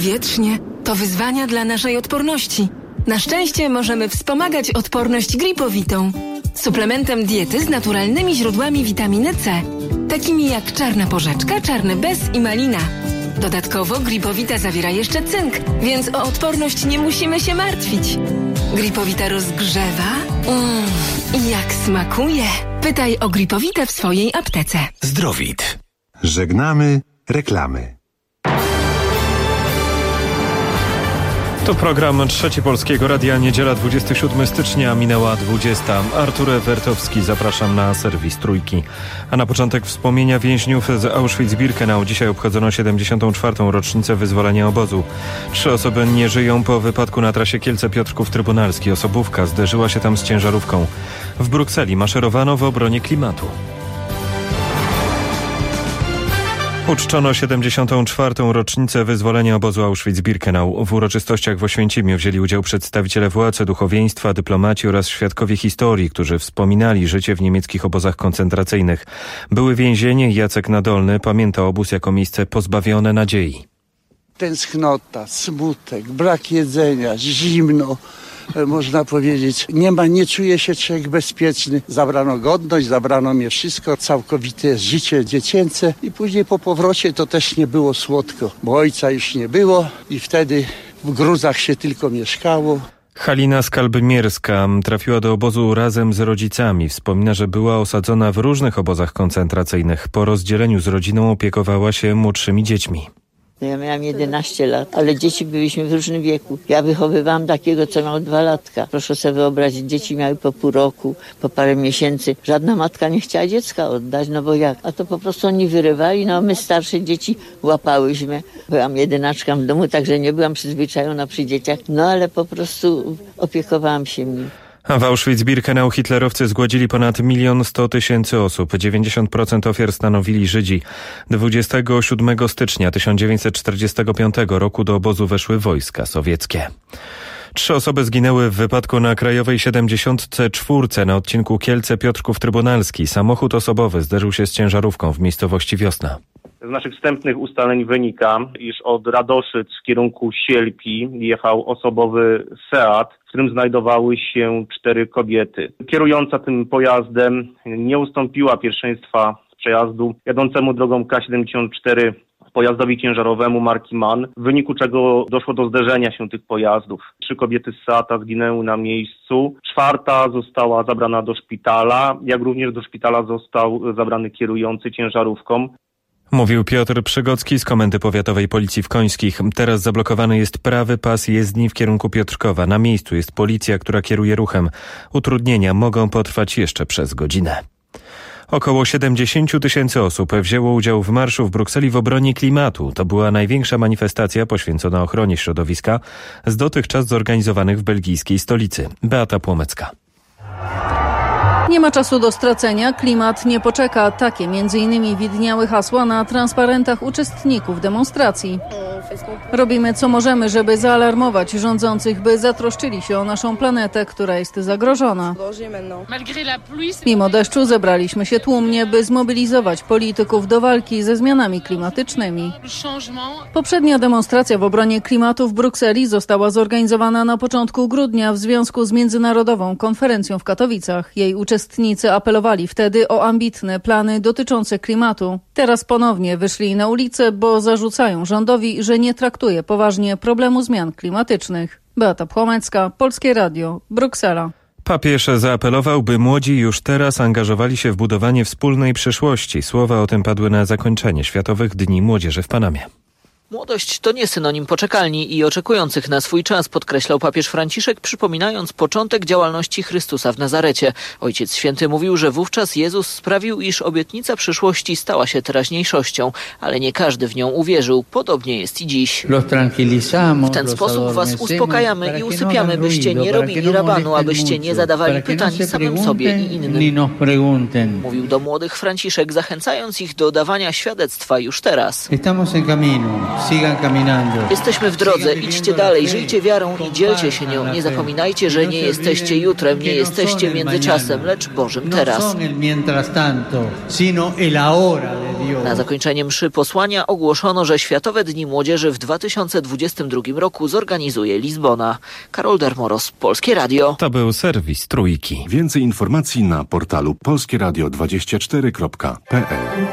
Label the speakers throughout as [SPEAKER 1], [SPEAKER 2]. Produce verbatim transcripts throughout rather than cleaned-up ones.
[SPEAKER 1] Wietrznie to wyzwania dla naszej odporności. Na szczęście możemy wspomagać odporność gripowitą. Suplementem diety z naturalnymi źródłami witaminy C, takimi jak czarna porzeczka, czarny bez i malina. Dodatkowo gripowita zawiera jeszcze cynk, więc o odporność nie musimy się martwić. Gripowita rozgrzewa. Mmm, i jak smakuje. Pytaj o gripowitę w swojej aptece.
[SPEAKER 2] Zdrowit. Żegnamy reklamy.
[SPEAKER 3] To program Trzeci Polskiego Radia, niedziela dwudziestego siódmego stycznia, minęła dwudziesta. Artur Wertowski, zapraszam na serwis Trójki. A na początek wspomnienia więźniów z Auschwitz-Birkenau. Dzisiaj obchodzono siedemdziesiątą czwartą rocznicę wyzwolenia obozu. Trzy osoby nie żyją po wypadku na trasie Kielce-Piotrków-Trybunalski. Osobówka zderzyła się tam z ciężarówką. W Brukseli maszerowano w obronie klimatu. Uczczono siedemdziesiątą czwartą rocznicę wyzwolenia obozu Auschwitz-Birkenau. W uroczystościach w Oświęcimiu wzięli udział przedstawiciele władzy, duchowieństwa, dyplomaci oraz świadkowie historii, którzy wspominali życie w niemieckich obozach koncentracyjnych. Były więzienie Jacek Nadolny pamięta obóz jako miejsce pozbawione nadziei.
[SPEAKER 4] Tęsknota, smutek, brak jedzenia, zimno. Można powiedzieć, nie ma, nie czuje się człowiek bezpieczny. Zabrano godność, zabrano mnie wszystko, całkowite życie dziecięce i później po powrocie to też nie było słodko, bo ojca już nie było i wtedy w gruzach się tylko mieszkało.
[SPEAKER 3] Halina Skalbymierska trafiła do obozu razem z rodzicami. Wspomina, że była osadzona w różnych obozach koncentracyjnych. Po rozdzieleniu z rodziną opiekowała się młodszymi dziećmi.
[SPEAKER 5] Ja miałam jedenaście lat, ale dzieci byliśmy w różnym wieku. Ja wychowywałam takiego, co miał dwa latka. Proszę sobie wyobrazić, dzieci miały po pół roku, po parę miesięcy. Żadna matka nie chciała dziecka oddać, no bo jak? A to po prostu oni wyrywali, no my starsze dzieci łapałyśmy. Byłam jedynaczką w domu, także nie byłam przyzwyczajona przy dzieciach, no ale po prostu opiekowałam się nim.
[SPEAKER 3] A w Auschwitz-Birkenau hitlerowcy zgładzili ponad milion sto tysięcy osób. dziewięćdziesiąt procent ofiar stanowili Żydzi. dwudziestego siódmego stycznia tysiąc dziewięćset czterdziestego piątego roku do obozu weszły wojska sowieckie. Trzy osoby zginęły w wypadku na Krajowej siedemdziesiątce czwórce na odcinku Kielce-Piotrków-Trybunalski. Samochód osobowy zderzył się z ciężarówką w miejscowości Wiosna.
[SPEAKER 6] Z naszych wstępnych ustaleń wynika, iż od Radoszyc w kierunku Sielpi jechał osobowy Seat, w którym znajdowały się cztery kobiety. Kierująca tym pojazdem nie ustąpiła pierwszeństwa przejazdu jadącemu drogą K siedemdziesiąt cztery pojazdowi ciężarowemu marki MAN, w wyniku czego doszło do zderzenia się tych pojazdów. Trzy kobiety z Seata zginęły na miejscu, czwarta została zabrana do szpitala, jak również do szpitala został zabrany kierujący ciężarówką.
[SPEAKER 3] Mówił Piotr Przygocki z Komendy Powiatowej Policji w Końskich. Teraz zablokowany jest prawy pas jezdni w kierunku Piotrkowa. Na miejscu jest policja, która kieruje ruchem. Utrudnienia mogą potrwać jeszcze przez godzinę. Około siedemdziesiąt tysięcy osób wzięło udział w marszu w Brukseli w obronie klimatu. To była największa manifestacja poświęcona ochronie środowiska z dotychczas zorganizowanych w belgijskiej stolicy. Beata Płomecka.
[SPEAKER 7] Nie ma czasu do stracenia, klimat nie poczeka. Takie między innymi widniały hasła na transparentach uczestników demonstracji. Robimy co możemy, żeby zaalarmować rządzących, by zatroszczyli się o naszą planetę, która jest zagrożona. Mimo deszczu zebraliśmy się tłumnie, by zmobilizować polityków do walki ze zmianami klimatycznymi. Poprzednia demonstracja w obronie klimatu w Brukseli została zorganizowana na początku grudnia w związku z Międzynarodową Konferencją w Katowicach. Jej uczestnicy apelowali wtedy o ambitne plany dotyczące klimatu. Teraz ponownie wyszli na ulicę, bo zarzucają rządowi, że nie traktuje poważnie problemu zmian klimatycznych. Beata Płomecka, Polskie Radio, Bruksela.
[SPEAKER 3] Papież zaapelował, by młodzi już teraz angażowali się w budowanie wspólnej przyszłości. Słowa o tym padły na zakończenie Światowych Dni Młodzieży w Panamie.
[SPEAKER 8] Młodość to nie synonim poczekalni i oczekujących na swój czas, podkreślał papież Franciszek, przypominając początek działalności Chrystusa w Nazarecie. Ojciec Święty mówił, że wówczas Jezus sprawił, iż obietnica przyszłości stała się teraźniejszością, ale nie każdy w nią uwierzył. Podobnie jest i dziś. W ten sposób was uspokajamy i usypiamy, byście nie robili rabanu, abyście nie zadawali pytań samym sobie i innym. Mówił do młodych Franciszek, zachęcając ich do dawania świadectwa już teraz. Jesteśmy w drodze, idźcie dalej, żyjcie wiarą i dzielcie się nią. Nie zapominajcie, że nie jesteście jutrem, nie jesteście międzyczasem, lecz Bożym teraz. Na zakończenie mszy posłania ogłoszono, że Światowe Dni Młodzieży w dwa tysiące dwudziestym drugim roku zorganizuje Lizbona. Karol Dermoros, Polskie Radio.
[SPEAKER 3] To był serwis Trójki.
[SPEAKER 2] Więcej informacji na portalu polskieradio dwadzieścia cztery kropka p l.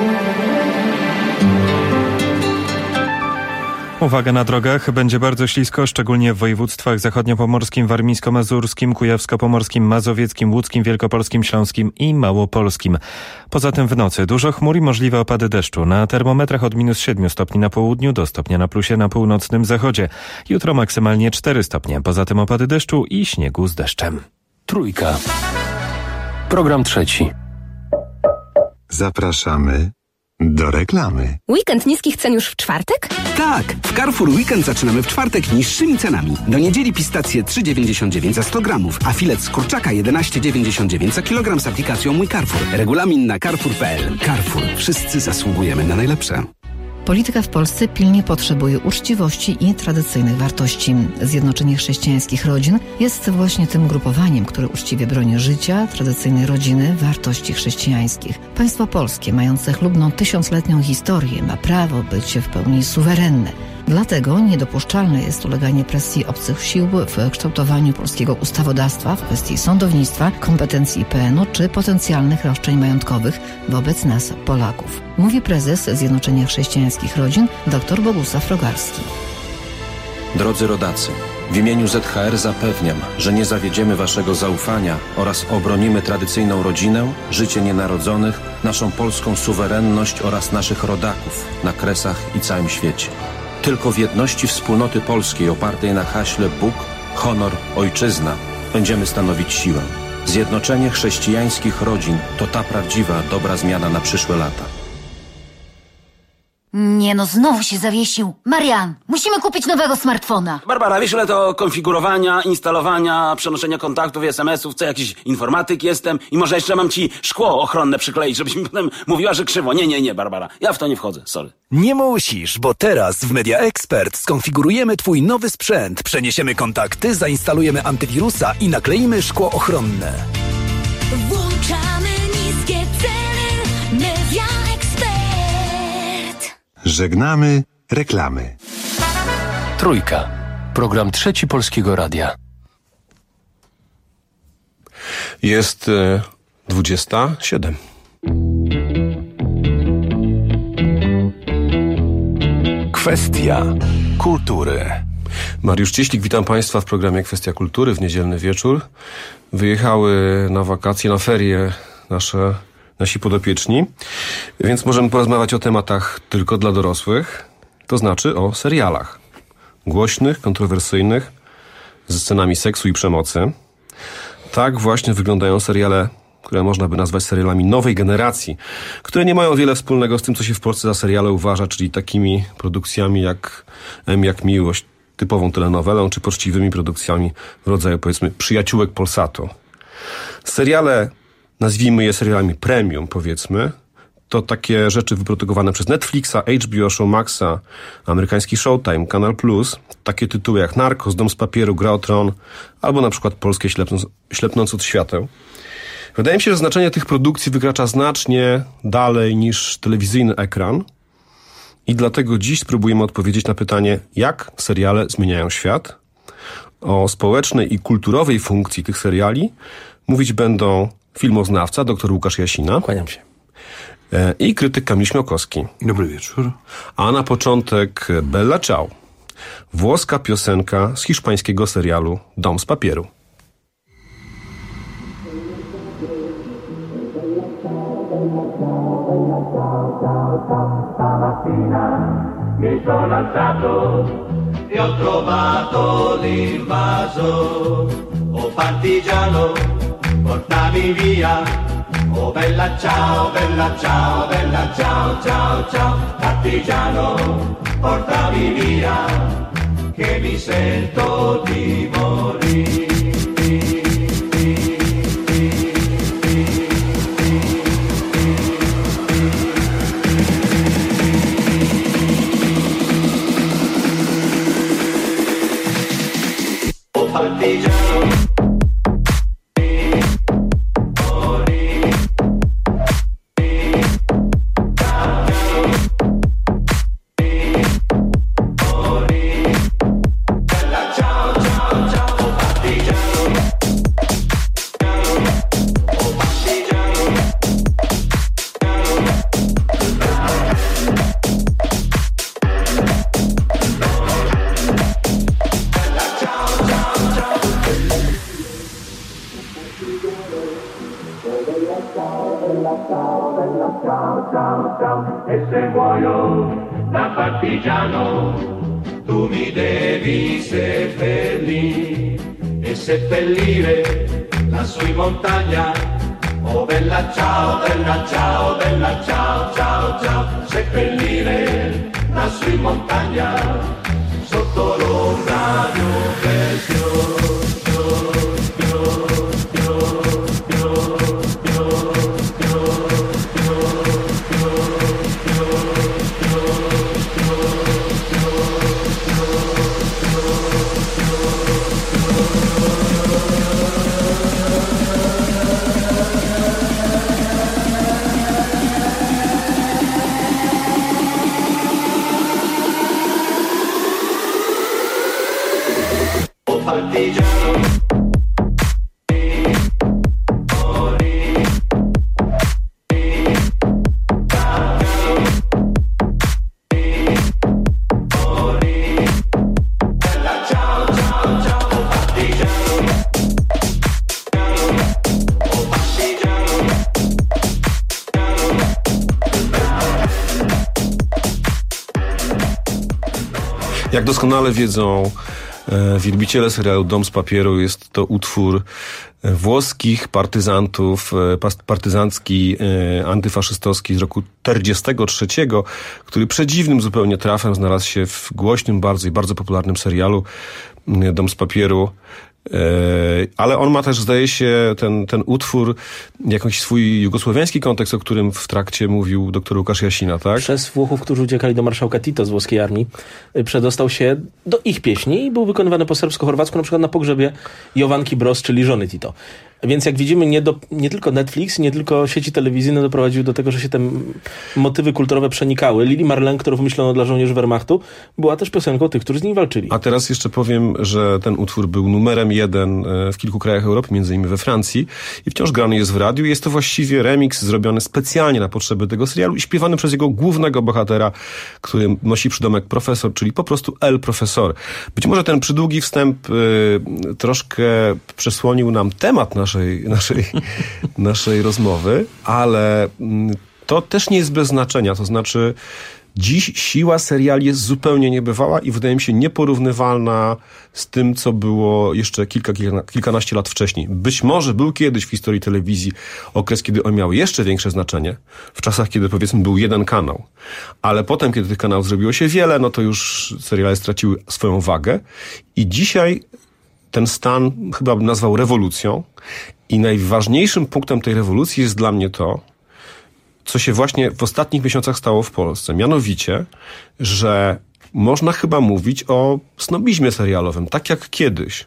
[SPEAKER 3] Uwaga na drogach, będzie bardzo ślisko, szczególnie w województwach zachodniopomorskim, warmińsko-mazurskim, kujawsko-pomorskim, mazowieckim, łódzkim, wielkopolskim, śląskim i małopolskim. Poza tym w nocy dużo chmur i możliwe opady deszczu. Na termometrach od minus siedmiu stopni na południu do stopnia na plusie na północnym zachodzie. Jutro maksymalnie cztery stopnie. Poza tym opady deszczu i śniegu z deszczem.
[SPEAKER 9] Trójka. Program trzeci.
[SPEAKER 2] Zapraszamy do reklamy.
[SPEAKER 10] Weekend niskich cen już w czwartek?
[SPEAKER 11] Tak! W Carrefour Weekend zaczynamy w czwartek niższymi cenami. Do niedzieli pistacje trzy dziewięćdziesiąt dziewięć za sto gramów, a filet z kurczaka jedenaście dziewięćdziesiąt dziewięć za kilogram z aplikacją Mój Carrefour. Regulamin na carrefour kropka p l. Carrefour. Wszyscy zasługujemy na najlepsze.
[SPEAKER 12] Polityka w Polsce pilnie potrzebuje uczciwości i tradycyjnych wartości. Zjednoczenie Chrześcijańskich Rodzin jest właśnie tym grupowaniem, które uczciwie broni życia, tradycyjnej rodziny, wartości chrześcijańskich. Państwo polskie, mające chlubną tysiącletnią historię, ma prawo być w pełni suwerenne. Dlatego niedopuszczalne jest uleganie presji obcych sił w kształtowaniu polskiego ustawodawstwa w kwestii sądownictwa, kompetencji I P N u czy potencjalnych roszczeń majątkowych wobec nas, Polaków. Mówi prezes Zjednoczenia Chrześcijańskich Rodzin dr Bogusław Rogalski.
[SPEAKER 9] Drodzy rodacy, w imieniu Z H R zapewniam, że nie zawiedziemy waszego zaufania oraz obronimy tradycyjną rodzinę, życie nienarodzonych, naszą polską suwerenność oraz naszych rodaków na Kresach i całym świecie. Tylko w jedności wspólnoty polskiej opartej na haśle Bóg, honor, ojczyzna będziemy stanowić siłę. Zjednoczenie chrześcijańskich rodzin to ta prawdziwa, dobra zmiana na przyszłe lata.
[SPEAKER 13] Nie no, znowu się zawiesił. Marian, musimy kupić nowego smartfona.
[SPEAKER 14] Barbara, wiesz ile to konfigurowania, instalowania, przenoszenia kontaktów i es em esów, co jakiś informatyk jestem i może jeszcze mam ci szkło ochronne przykleić, żebyś mi potem mówiła, że krzywo. Nie, nie, nie, Barbara, ja w to nie wchodzę, sorry.
[SPEAKER 15] Nie musisz, bo teraz w Media Expert skonfigurujemy twój nowy sprzęt, przeniesiemy kontakty, zainstalujemy antywirusa i nakleimy szkło ochronne.
[SPEAKER 16] Włączamy niskie ceny. Media Expert.
[SPEAKER 2] Żegnamy reklamy.
[SPEAKER 9] Trójka. Program trzeci Polskiego Radia.
[SPEAKER 17] Jest e, dwudziesta siedem.
[SPEAKER 9] Kwestia kultury.
[SPEAKER 17] Mariusz Cieślik, witam Państwa w programie Kwestia Kultury w niedzielny wieczór. Wyjechały na wakacje, na ferie nasze, nasi podopieczni, więc możemy porozmawiać o tematach tylko dla dorosłych, to znaczy o serialach. Głośnych, kontrowersyjnych, ze scenami seksu i przemocy. Tak właśnie wyglądają seriale, które można by nazwać serialami nowej generacji, które nie mają wiele wspólnego z tym, co się w Polsce za seriale uważa, czyli takimi produkcjami jak M jak Miłość, typową telenowelą, czy poczciwymi produkcjami w rodzaju, powiedzmy, Przyjaciółek Polsatu. Seriale, nazwijmy je serialami premium, powiedzmy, to takie rzeczy wyprodukowane przez Netflixa, H B O, Showmaxa, amerykański Showtime, Kanal Plus, takie tytuły jak Narcos, Dom z papieru, Gra o Tron, albo na przykład polskie Ślepnąc, Ślepnąc od świateł. Wydaje mi się, że znaczenie tych produkcji wykracza znacznie dalej niż telewizyjny ekran i dlatego dziś spróbujemy odpowiedzieć na pytanie, jak seriale zmieniają świat. O społecznej i kulturowej funkcji tych seriali mówić będą filmoznawca dr Łukasz Jasina. Kłaniam się. I krytyk Kamil Śmiałkowski.
[SPEAKER 18] Dobry wieczór.
[SPEAKER 17] A na początek Bella Ciao. Włoska piosenka z hiszpańskiego serialu Dom z papieru.
[SPEAKER 19] Mi sono alzato e ho trovato l'invaso. Oh partigiano, portami via. Oh bella ciao, bella ciao, bella ciao, ciao, ciao. Partigiano, portami via, che mi sento di morire. partigiano.
[SPEAKER 18] E se muoio da partigiano, tu mi devi seppellire e seppellire lassù in montagna. Oh bella ciao, bella ciao, bella ciao, ciao, ciao, seppellire lassù in montagna sotto l'ombra di un bel fiore. Partigiano.
[SPEAKER 17] Jak doskonale wiedzą wielbiciele serialu Dom z papieru, jest to utwór włoskich partyzantów, partyzancki, antyfaszystowski z roku czterdziestego trzeciego, który przedziwnym zupełnie trafem znalazł się w głośnym bardzo i bardzo popularnym serialu Dom z papieru. Ale on ma też, zdaje się, ten, ten utwór, jakiś swój jugosłowiański kontekst, o którym w trakcie mówił dr Łukasz Jasina, tak?
[SPEAKER 20] Przez Włochów, którzy uciekali do marszałka Tito z włoskiej armii, przedostał się do ich pieśni i był wykonywany po serbsko-chorwacku, na przykład na pogrzebie Jovanki Broz, czyli żony Tito. Więc jak widzimy, nie, do, nie tylko Netflix, nie tylko sieci telewizyjne doprowadziły do tego, że się te motywy kulturowe przenikały. Lili Marlene, którą wymyślono dla żołnierzy Wehrmachtu, była też piosenką tych, którzy z nim walczyli.
[SPEAKER 17] A teraz jeszcze powiem, że ten utwór był numerem jeden w kilku krajach Europy, między innymi we Francji, i wciąż grany jest w radiu. Jest to właściwie remix zrobiony specjalnie na potrzeby tego serialu i śpiewany przez jego głównego bohatera, który nosi przydomek profesor, czyli po prostu El Profesor. Być może ten przydługi wstęp y, troszkę przesłonił nam temat naszej Naszej, naszej, naszej rozmowy, ale to też nie jest bez znaczenia. To znaczy, dziś siła seriali jest zupełnie niebywała i wydaje mi się nieporównywalna z tym, co było jeszcze kilka, kilka, kilkanaście lat wcześniej. Być może był kiedyś w historii telewizji okres, kiedy on miał jeszcze większe znaczenie, w czasach, kiedy powiedzmy był jeden kanał. Ale potem, kiedy tych kanałów zrobiło się wiele, no to już seriale straciły swoją wagę i dzisiaj ten stan chyba bym nazwał rewolucją i najważniejszym punktem tej rewolucji jest dla mnie to, co się właśnie w ostatnich miesiącach stało w Polsce. Mianowicie, że można chyba mówić o snobizmie serialowym, tak jak kiedyś.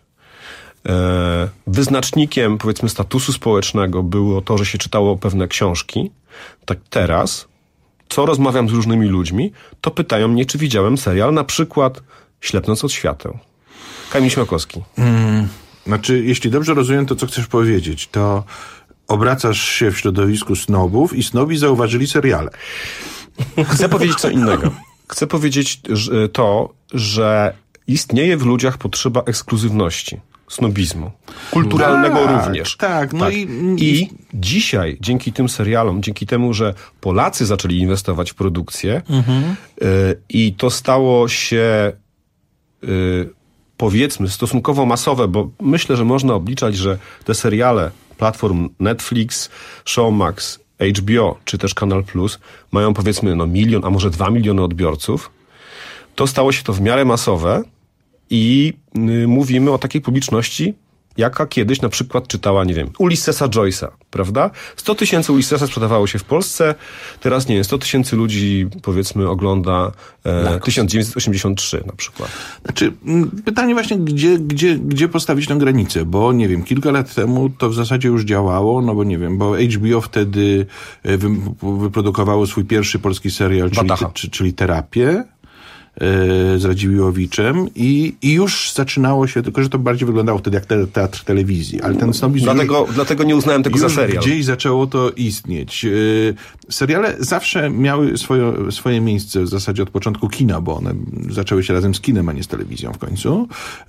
[SPEAKER 17] Wyznacznikiem, powiedzmy, statusu społecznego było to, że się czytało pewne książki. Tak teraz, co rozmawiam z różnymi ludźmi, to pytają mnie, czy widziałem serial, na przykład Ślepnąc od świateł. Kamil Śmiałkowski.
[SPEAKER 21] Hmm, znaczy, jeśli dobrze rozumiem to, co chcesz powiedzieć, to obracasz się w środowisku snobów i snobi zauważyli seriale.
[SPEAKER 17] Chcę powiedzieć co innego. Chcę powiedzieć że to, że istnieje w ludziach potrzeba ekskluzywności, snobizmu. Kulturalnego
[SPEAKER 21] tak,
[SPEAKER 17] również.
[SPEAKER 21] Tak, no
[SPEAKER 17] tak.
[SPEAKER 21] I,
[SPEAKER 17] I dzisiaj, dzięki tym serialom, dzięki temu, że Polacy zaczęli inwestować w produkcję mhm. y, i to stało się y, powiedzmy stosunkowo masowe, bo myślę, że można obliczać, że te seriale platform Netflix, Showmax, H B O czy też Kanal Plus mają powiedzmy no milion, a może dwa miliony odbiorców, to stało się to w miarę masowe i y, mówimy o takiej publiczności jaka kiedyś na przykład czytała, nie wiem, Ulyssesa Joyce'a, prawda? sto tysięcy Ulyssesa sprzedawało się w Polsce, teraz nie wiem, sto tysięcy ludzi, powiedzmy, ogląda e, tysiąc dziewięćset osiemdziesiąt trzy na przykład.
[SPEAKER 21] Znaczy, pytanie właśnie, gdzie, gdzie, gdzie postawić tę granicę, bo nie wiem, kilka lat temu to w zasadzie już działało, no bo nie wiem, bo H B O wtedy wy, wyprodukowało swój pierwszy polski serial, czyli, te, czyli Terapię, z Radziwiłłowiczem i, i już zaczynało się, tylko że to bardziej wyglądało wtedy jak te, teatr telewizji, ale ten snobizm
[SPEAKER 17] dlatego,
[SPEAKER 21] już,
[SPEAKER 17] dlatego nie uznałem tego za serial.
[SPEAKER 21] Gdzieś zaczęło to istnieć. Seriale zawsze miały swoje, swoje miejsce w zasadzie od początku kina, bo one zaczęły się razem z kinem, a nie z telewizją w końcu.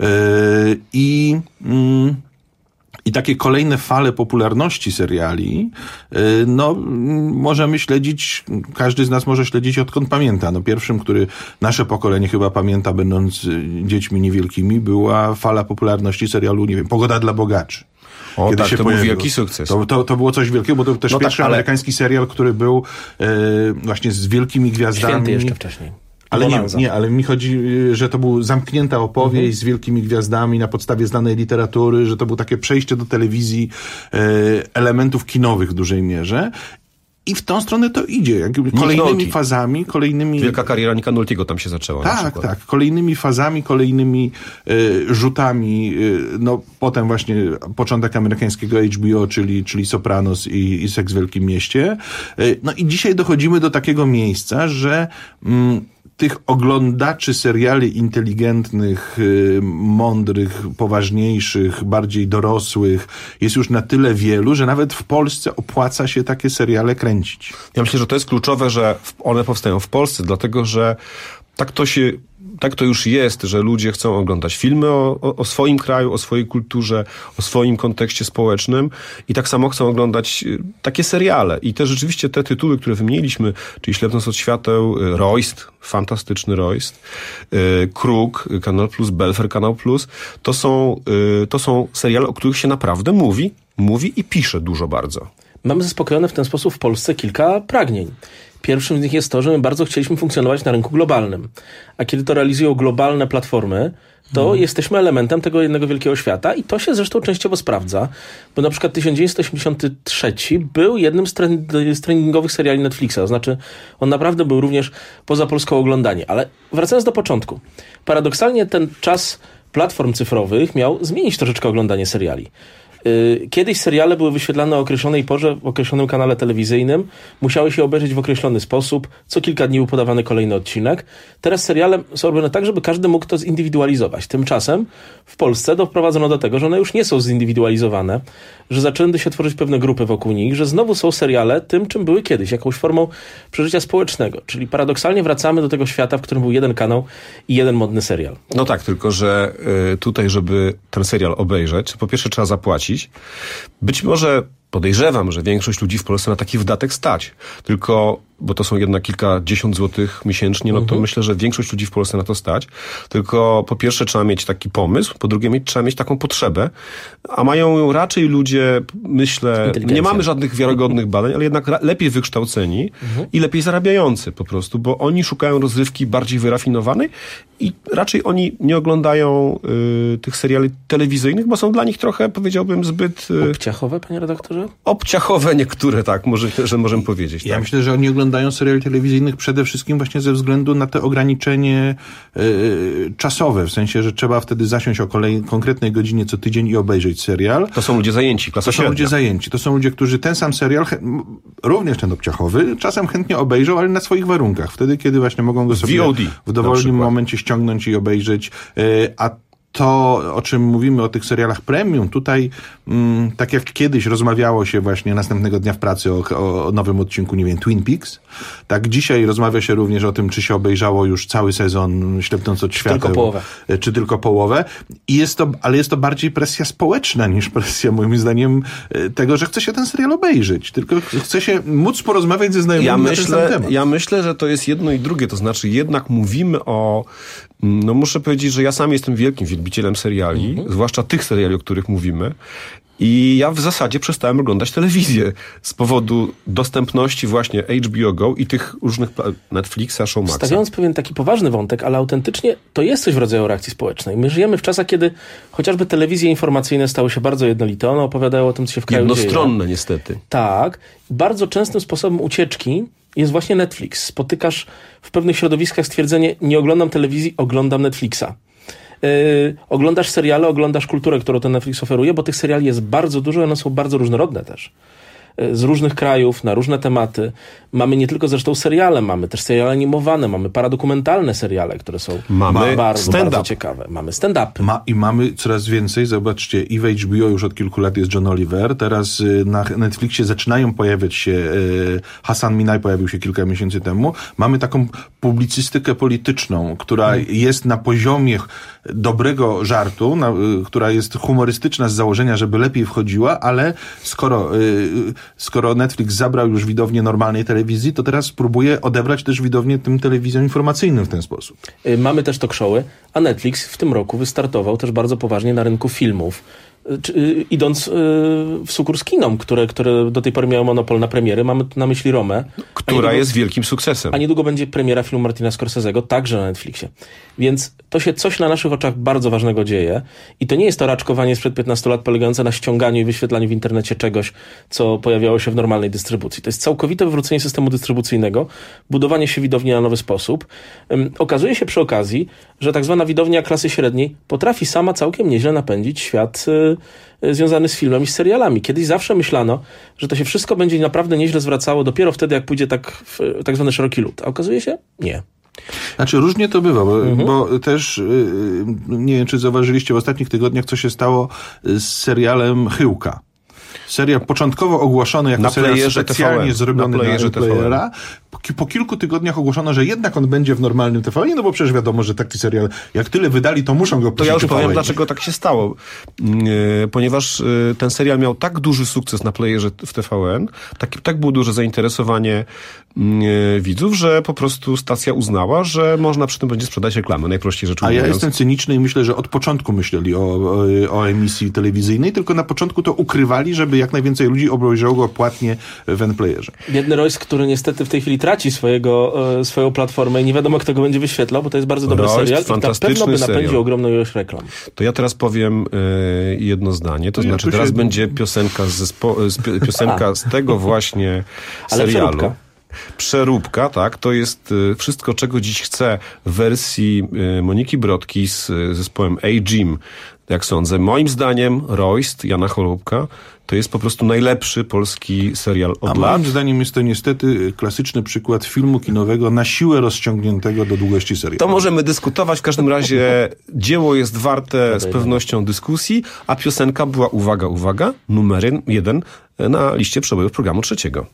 [SPEAKER 21] I mm, I takie kolejne fale popularności seriali, no, możemy śledzić, każdy z nas może śledzić odkąd pamięta. No, pierwszym, który nasze pokolenie chyba pamięta, będąc dziećmi niewielkimi, była fala popularności serialu, nie wiem, Pogoda dla bogaczy.
[SPEAKER 17] O,
[SPEAKER 21] Kiedy
[SPEAKER 17] tak,
[SPEAKER 21] się
[SPEAKER 17] to
[SPEAKER 21] pojawił
[SPEAKER 17] był wielki sukces.
[SPEAKER 21] To, to, to było coś wielkiego, bo to też
[SPEAKER 17] no
[SPEAKER 21] pierwszy
[SPEAKER 17] tak, ale...
[SPEAKER 21] amerykański serial, który był e, właśnie z wielkimi gwiazdami.
[SPEAKER 20] Święty jeszcze wcześniej.
[SPEAKER 21] Ale nie, nie, ale mi chodzi, że to był zamknięta opowieść mhm. z wielkimi gwiazdami na podstawie znanej literatury, że to było takie przejście do telewizji e, elementów kinowych w dużej mierze. I w tą stronę to idzie. Jakby kolejnymi fazami, kolejnymi...
[SPEAKER 17] Wielka kariera Nicka Noltiego tam się zaczęła.
[SPEAKER 21] Tak, tak. Kolejnymi fazami, kolejnymi e, rzutami. E, no, potem właśnie początek amerykańskiego H B O, czyli, czyli Sopranos i, i Seks w Wielkim Mieście. E, no i dzisiaj dochodzimy do takiego miejsca, że... Mm, tych oglądaczy seriali inteligentnych, mądrych, poważniejszych, bardziej dorosłych jest już na tyle wielu, że nawet w Polsce opłaca się takie seriale kręcić.
[SPEAKER 17] Ja myślę, że to jest kluczowe, że one powstają w Polsce, dlatego że tak to się... Tak to już jest, że ludzie chcą oglądać filmy o, o, o swoim kraju, o swojej kulturze, o swoim kontekście społecznym i tak samo chcą oglądać takie seriale. I te rzeczywiście te tytuły, które wymieniliśmy, czyli Ślepnąc od świateł, Royst, fantastyczny Royst, Kruk, Kanal Plus, Belfer, Kanał Plus, to są, to są seriale, o których się naprawdę mówi, mówi i pisze dużo bardzo.
[SPEAKER 20] Mamy zaspokojone w ten sposób w Polsce kilka pragnień. Pierwszym z nich jest to, że my bardzo chcieliśmy funkcjonować na rynku globalnym. A kiedy to realizują globalne platformy, to hmm. jesteśmy elementem tego jednego wielkiego świata i to się zresztą częściowo sprawdza, bo na przykład tysiąc dziewięćset osiemdziesiąty trzeci był jednym z, trend, z trendingowych seriali Netflixa. To znaczy on naprawdę był również poza Polską oglądanie. Ale wracając do początku. Paradoksalnie ten czas platform cyfrowych miał zmienić troszeczkę oglądanie seriali. Kiedyś seriale były wyświetlane o określonej porze w określonym kanale telewizyjnym. Musiały się obejrzeć w określony sposób. Co kilka dni był podawany kolejny odcinek. Teraz seriale są robione tak, żeby każdy mógł to zindywidualizować. Tymczasem w Polsce doprowadzono do tego, że one już nie są zindywidualizowane, że zaczęły się tworzyć pewne grupy wokół nich, że znowu są seriale tym, czym były kiedyś, jakąś formą przeżycia społecznego. Czyli paradoksalnie wracamy do tego świata, w którym był jeden kanał i jeden modny serial.
[SPEAKER 17] No tak, tylko że y, tutaj, żeby ten serial obejrzeć, po pierwsze trzeba zapłacić. Być może podejrzewam, że większość ludzi w Polsce na taki wydatek stać. Tylko, bo to są jednak kilkadziesiąt złotych miesięcznie, no to mhm. myślę, że większość ludzi w Polsce na to stać. Tylko po pierwsze trzeba mieć taki pomysł, po drugie mieć, trzeba mieć taką potrzebę, a mają ją raczej ludzie, myślę, nie mamy żadnych wiarygodnych badań, ale jednak lepiej wykształceni mhm. i lepiej zarabiający po prostu, bo oni szukają rozrywki bardziej wyrafinowanej i raczej oni nie oglądają y, tych seriali telewizyjnych, bo są dla nich trochę, powiedziałbym, zbyt...
[SPEAKER 20] Y, obciachowe, panie redaktorze?
[SPEAKER 17] Obciachowe niektóre, tak, może, że możemy powiedzieć.
[SPEAKER 21] Ja
[SPEAKER 17] tak.
[SPEAKER 21] myślę, że oni oglądają seriali telewizyjnych przede wszystkim właśnie ze względu na te ograniczenie y, czasowe, w sensie, że trzeba wtedy zasiąść o kolej, konkretnej godzinie co tydzień i obejrzeć serial.
[SPEAKER 17] To są ludzie zajęci, klasa
[SPEAKER 21] To są
[SPEAKER 17] średnia.
[SPEAKER 21] ludzie zajęci. To są ludzie, którzy ten sam serial, również ten obciachowy, czasem chętnie obejrzą, ale na swoich warunkach. Wtedy, kiedy właśnie mogą go sobie
[SPEAKER 17] V O D,
[SPEAKER 21] w dowolnym momencie ściągnąć i obejrzeć. Y, a to, o czym mówimy o tych serialach premium, tutaj mm, tak jak kiedyś rozmawiało się właśnie następnego dnia w pracy o, o, o nowym odcinku, nie wiem, Twin Peaks, tak dzisiaj rozmawia się również o tym, czy się obejrzało już cały sezon Ślepnąc od świateł.
[SPEAKER 20] Tylko połowę.
[SPEAKER 21] Czy tylko połowę. I jest to, ale jest to bardziej presja społeczna niż presja, moim zdaniem, tego, że chce się ten serial obejrzeć. Tylko chce się móc porozmawiać ze znajomymi
[SPEAKER 17] ja
[SPEAKER 21] na
[SPEAKER 17] myślę,
[SPEAKER 21] ten sam temat.
[SPEAKER 17] Ja myślę, że to jest jedno i drugie. To znaczy jednak mówimy o... No muszę powiedzieć, że ja sam jestem wielkim wielbicielem seriali, mhm. zwłaszcza tych seriali, o których mówimy. I ja w zasadzie przestałem oglądać telewizję z powodu dostępności właśnie H B O Go i tych różnych Netflixa, Showmaxa.
[SPEAKER 20] Stawiając pewien taki poważny wątek, ale autentycznie to jest coś w rodzaju reakcji społecznej. My żyjemy w czasach, kiedy chociażby telewizje informacyjne stały się bardzo jednolite. One opowiadają o tym, co się w kraju dzieje.
[SPEAKER 17] Jednostronne niestety.
[SPEAKER 20] Tak. Bardzo częstym sposobem ucieczki jest właśnie Netflix. Spotykasz w pewnych środowiskach stwierdzenie: nie oglądam telewizji, oglądam Netflixa. Yy, oglądasz seriale, oglądasz kulturę, którą ten Netflix oferuje, bo tych seriali jest bardzo dużo i one są bardzo różnorodne też. Yy, z różnych krajów, na różne tematy. Mamy nie tylko zresztą seriale, mamy też seriale animowane, mamy paradokumentalne seriale, które są
[SPEAKER 17] mamy
[SPEAKER 20] bardzo, bardzo ciekawe. Mamy stand-upy.
[SPEAKER 21] Ma, I mamy coraz więcej, zobaczcie, i w H B O już od kilku lat jest John Oliver, teraz y, na Netflixie zaczynają pojawiać się, y, Hasan Minhaj pojawił się kilka miesięcy temu. Mamy taką publicystykę polityczną, która hmm. jest na poziomie dobrego żartu, na, y, która jest humorystyczna z założenia, żeby lepiej wchodziła, ale skoro, y, skoro Netflix zabrał już widownię normalnej telewizji, to teraz próbuje odebrać też widownię tym telewizjom informacyjnym w ten sposób.
[SPEAKER 20] Y, mamy też talk-showy, a Netflix w tym roku wystartował też bardzo poważnie na rynku filmów. Czy, idąc y, w sukurs z kinom, które, które do tej pory miały monopol na premiery. Mamy tu na myśli Romę.
[SPEAKER 17] Która niedługo, jest wielkim sukcesem.
[SPEAKER 20] A niedługo będzie premiera filmu Martina Scorsese'ego, także na Netflixie. Więc to się coś na naszych oczach bardzo ważnego dzieje. I to nie jest to raczkowanie sprzed piętnastu lat polegające na ściąganiu i wyświetlaniu w internecie czegoś, co pojawiało się w normalnej dystrybucji. To jest całkowite wywrócenie systemu dystrybucyjnego, budowanie się widowni na nowy sposób. Um, okazuje się przy okazji, że tak zwana widownia klasy średniej potrafi sama całkiem nieźle napędzić świat y, związany z filmem i z serialami. Kiedyś zawsze myślano, że to się wszystko będzie naprawdę nieźle zwracało dopiero wtedy, jak pójdzie tak, w, tak zwany szeroki lud. A okazuje się? Nie.
[SPEAKER 21] Znaczy różnie to bywa, bo, mhm. bo też yy, nie wiem, czy zauważyliście w ostatnich tygodniach, co się stało z serialem Chyłka. Serial początkowo ogłoszony jako
[SPEAKER 17] na
[SPEAKER 21] serial specjalnie
[SPEAKER 17] T V N.
[SPEAKER 21] zrobiony
[SPEAKER 17] na
[SPEAKER 21] dla playera. Po, po kilku tygodniach ogłoszono, że jednak on będzie w normalnym T V N, no bo przecież wiadomo, że taki serial, jak tyle wydali, to muszą go puścić.
[SPEAKER 17] To ja już powiem, dlaczego tak się stało. Yy, ponieważ yy, ten serial miał tak duży sukces na playerze w T V N, tak, tak było duże zainteresowanie yy, widzów, że po prostu stacja uznała, że można przy tym będzie sprzedać reklamę, najprościej rzecz ujmując.
[SPEAKER 21] A ja jestem cyniczny i myślę, że od początku myśleli o, o, o emisji telewizyjnej, tylko na początku to ukrywali, żeby jak najwięcej ludzi obejrzało go płatnie w N-playerze.
[SPEAKER 20] Biedny Royce, który niestety w tej chwili traci swojego, e, swoją platformę i nie wiadomo, kto go będzie wyświetlał, bo to jest bardzo dobry
[SPEAKER 17] Royce,
[SPEAKER 20] serial i na pewno by napędził
[SPEAKER 17] serial.
[SPEAKER 20] ogromną ilość reklam.
[SPEAKER 17] To ja teraz powiem e, jedno zdanie, to, to znaczy ja teraz się... będzie piosenka, z, zespo- z piosenka z tego właśnie serialu. Przeróbka. Przeróbka, tak, to jest y, wszystko, czego dziś chcę w wersji y, Moniki Brodki z y, zespołem A-Jim. Jak sądzę, moim zdaniem Royst, Jana Chorobka, to jest po prostu najlepszy polski serial od
[SPEAKER 21] A
[SPEAKER 17] lat.
[SPEAKER 21] moim zdaniem jest to niestety klasyczny przykład filmu kinowego na siłę rozciągniętego do długości serialu.
[SPEAKER 17] To możemy dyskutować, w każdym razie dzieło jest warte z pewnością dyskusji, a piosenka była, uwaga, uwaga, numer jeden na liście przebojów programu trzeciego.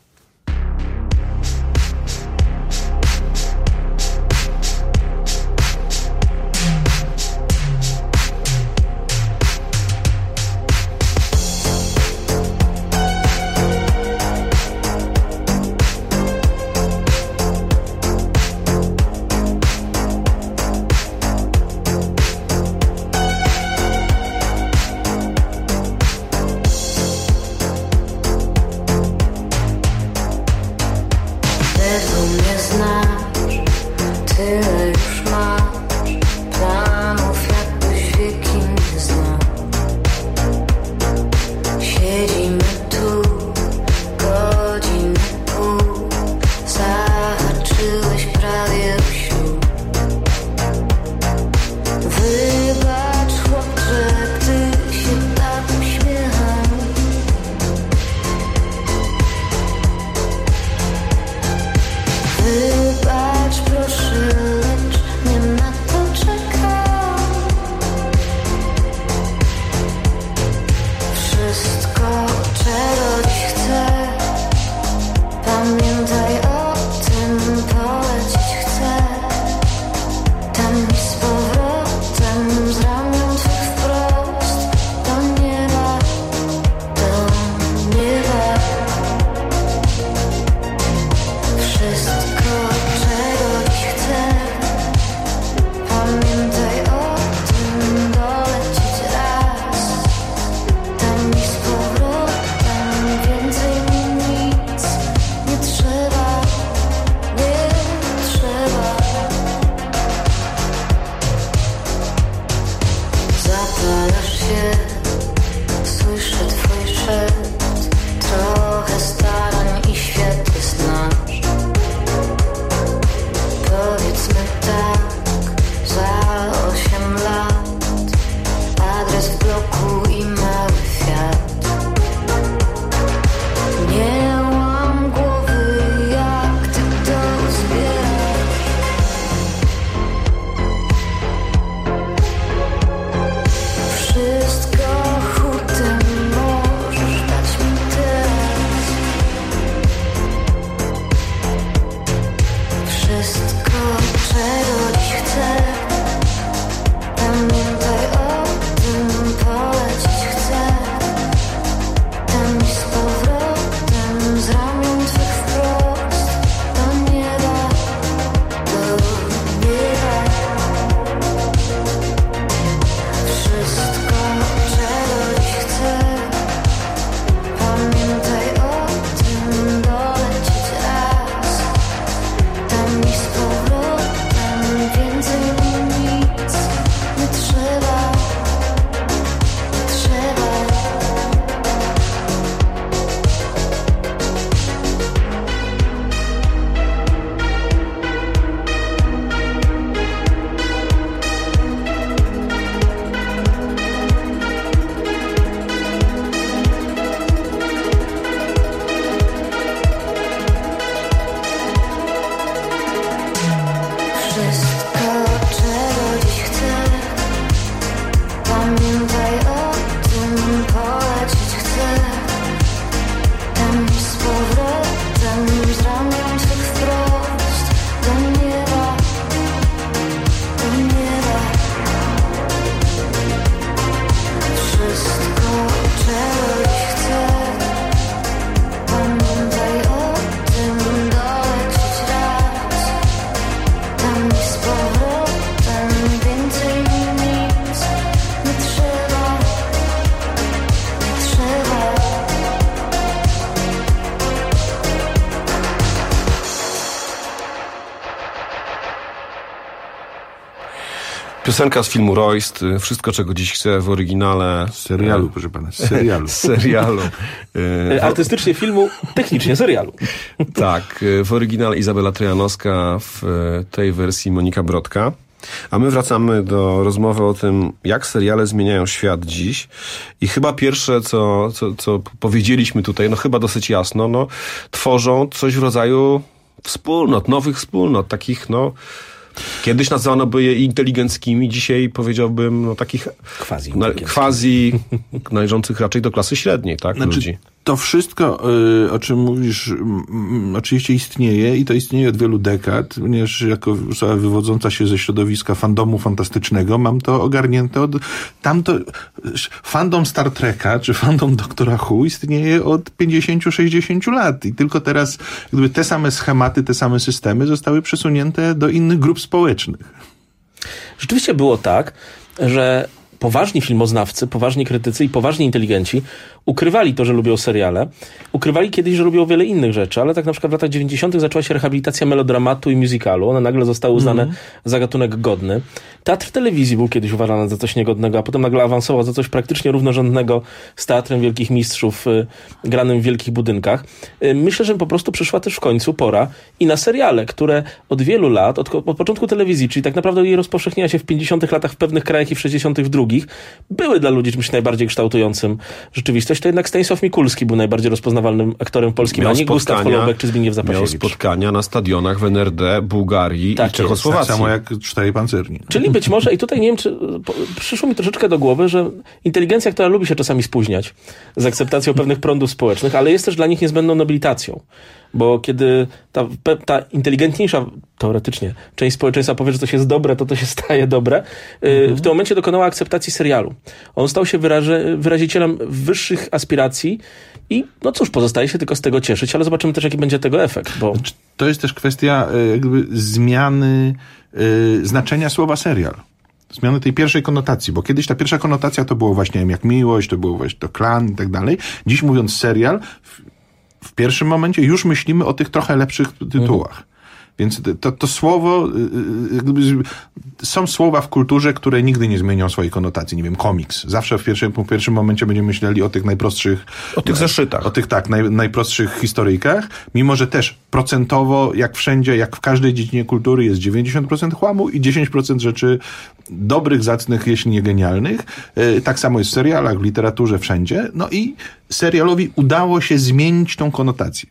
[SPEAKER 17] Piosenka z filmu Royst, wszystko czego dziś chcę w oryginale.
[SPEAKER 21] Z serialu, proszę pana, z serialu.
[SPEAKER 17] Z serialu.
[SPEAKER 20] Artystycznie filmu, technicznie serialu.
[SPEAKER 17] Tak, w oryginale Izabela Trojanowska, w tej wersji Monika Brodka. A my wracamy do rozmowy o tym, jak seriale zmieniają świat dziś. I chyba pierwsze, co, co, co powiedzieliśmy tutaj, no chyba dosyć jasno, no tworzą coś w rodzaju wspólnot, nowych wspólnot, takich no... Kiedyś nazywano by je inteligenckimi, dzisiaj powiedziałbym no takich
[SPEAKER 20] quasi,
[SPEAKER 17] na, quasi należących raczej do klasy średniej, tak,
[SPEAKER 21] znaczy,
[SPEAKER 17] ludzi.
[SPEAKER 21] To wszystko, o czym mówisz, oczywiście istnieje i to istnieje od wielu dekad, ponieważ jako osoba wywodząca się ze środowiska fandomu fantastycznego mam to ogarnięte od... Tamto, fandom Star Treka czy fandom Doktora Who istnieje od pięćdziesięciu sześćdziesięciu lat i tylko teraz gdyby te same schematy, te same systemy zostały przesunięte do innych grup społecznych.
[SPEAKER 20] Rzeczywiście było tak, że poważni filmoznawcy, poważni krytycy i poważni inteligenci ukrywali to, że lubią seriale. Ukrywali kiedyś, że lubią wiele innych rzeczy, ale tak na przykład w latach dziewięćdziesiątych zaczęła się rehabilitacja melodramatu i musicalu. One nagle zostały uznane mm. za gatunek godny. Teatr telewizji był kiedyś uważany za coś niegodnego, a potem nagle awansował za coś praktycznie równorzędnego z Teatrem Wielkich Mistrzów y, granym w wielkich budynkach. Y, myślę, że po prostu przyszła też w końcu pora i na seriale, które od wielu lat, od, od początku telewizji, czyli tak naprawdę jej rozpowszechnienia się w pięćdziesiątych latach w pewnych krajach i w sześćdziesiątych drugich, były dla ludzi czymś najbardziej kształtującym rzeczywistość. To jednak Stanisław Mikulski był najbardziej rozpoznawalnym aktorem polskim,
[SPEAKER 17] miał
[SPEAKER 20] a nie Gustaw Holubek czy Zbigniew Zapasiewicz.
[SPEAKER 17] Miał spotkania na stadionach w N R D, Bułgarii
[SPEAKER 20] tak
[SPEAKER 17] i Czechosłowacji.
[SPEAKER 21] Tak samo jak cztery pancerni.
[SPEAKER 20] Czyli być może, i tutaj nie wiem, czy po, przyszło mi troszeczkę do głowy, że inteligencja, która lubi się czasami spóźniać z akceptacją pewnych prądów społecznych, ale jest też dla nich niezbędną nobilitacją. Bo kiedy ta, ta inteligentniejsza, teoretycznie, część społeczeństwa powie, że coś jest dobre, to to się staje dobre, mhm. w tym momencie dokonała akceptacji serialu. On stał się wyraże, wyrazicielem wyższych aspiracji i no cóż, pozostaje się tylko z tego cieszyć, ale zobaczymy też, jaki będzie tego efekt. Bo...
[SPEAKER 21] To jest też kwestia jakby zmiany y, znaczenia słowa serial. Zmiany tej pierwszej konotacji, bo kiedyś ta pierwsza konotacja to było właśnie jak miłość, to było właśnie to klan i tak dalej. Dziś mówiąc serial, w, w pierwszym momencie już myślimy o tych trochę lepszych tytułach. Mhm. Więc to, to słowo, jakby, są słowa w kulturze, które nigdy nie zmienią swojej konotacji. Nie wiem, komiks. Zawsze w pierwszym, w pierwszym momencie będziemy myśleli o tych najprostszych...
[SPEAKER 17] O tych zeszytach.
[SPEAKER 21] O tych, tak, naj, najprostszych historyjkach. Mimo, że też procentowo, jak wszędzie, jak w każdej dziedzinie kultury jest dziewięćdziesiąt procent chłamu i dziesięć procent rzeczy dobrych, zacnych, jeśli nie genialnych. Tak samo jest w serialach, w literaturze, wszędzie. No i serialowi udało się zmienić tą konotację.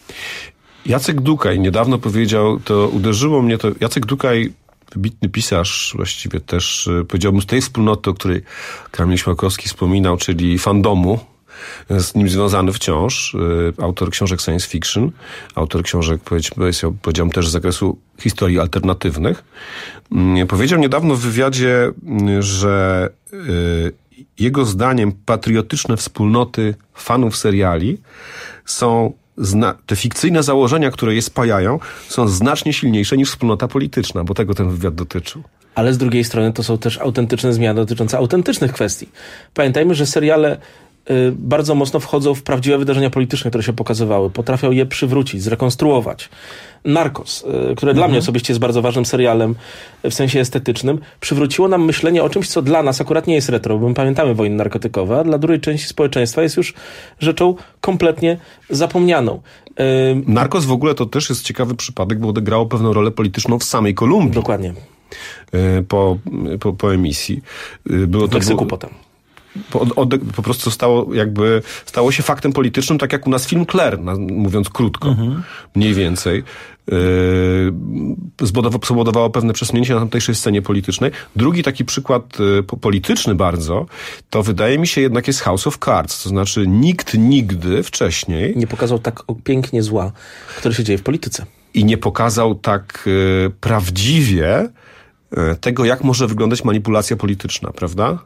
[SPEAKER 17] Jacek Dukaj niedawno powiedział, to uderzyło mnie to, Jacek Dukaj, wybitny pisarz, właściwie też powiedziałbym z tej wspólnoty, o której Kamil Śmiałkowski wspominał, czyli fandomu, z nim związany wciąż, autor książek science fiction, autor książek, powiedziałbym też z zakresu historii alternatywnych, powiedział niedawno w wywiadzie, że jego zdaniem patriotyczne wspólnoty fanów seriali są Zna- te fikcyjne założenia, które je spajają, są znacznie silniejsze niż wspólnota polityczna, bo tego ten wywiad dotyczył.
[SPEAKER 20] Ale z drugiej strony to są też autentyczne zmiany dotyczące autentycznych kwestii. Pamiętajmy, że seriale y, bardzo mocno wchodzą w prawdziwe wydarzenia polityczne, które się pokazywały. Potrafią je przywrócić, zrekonstruować. Narcos, y, które mhm. dla mnie osobiście jest bardzo ważnym serialem w sensie estetycznym, przywróciło nam myślenie o czymś, co dla nas akurat nie jest retro, bo my pamiętamy wojny narkotykowe, a dla dużej części społeczeństwa jest już rzeczą kompletnie zapomnianą. Y,
[SPEAKER 17] Narcos w ogóle to też jest ciekawy przypadek, bo odegrało pewną rolę polityczną w samej Kolumbii.
[SPEAKER 20] Dokładnie.
[SPEAKER 17] Y, po, po, po emisji. Y, było
[SPEAKER 20] w Meksyku
[SPEAKER 17] to,
[SPEAKER 20] potem.
[SPEAKER 17] Po, od, po prostu stało jakby stało się faktem politycznym, tak jak u nas film Claire, na, mówiąc krótko, mhm. mniej więcej. Yy, spowodowało pewne przesunięcie na tamtejszej scenie politycznej. Drugi taki przykład yy, polityczny bardzo, to wydaje mi się jednak jest House of Cards. To znaczy nikt nigdy wcześniej
[SPEAKER 20] nie pokazał tak pięknie zła, które się dzieje w polityce.
[SPEAKER 17] I nie pokazał tak yy, prawdziwie yy, tego, jak może wyglądać manipulacja polityczna, prawda?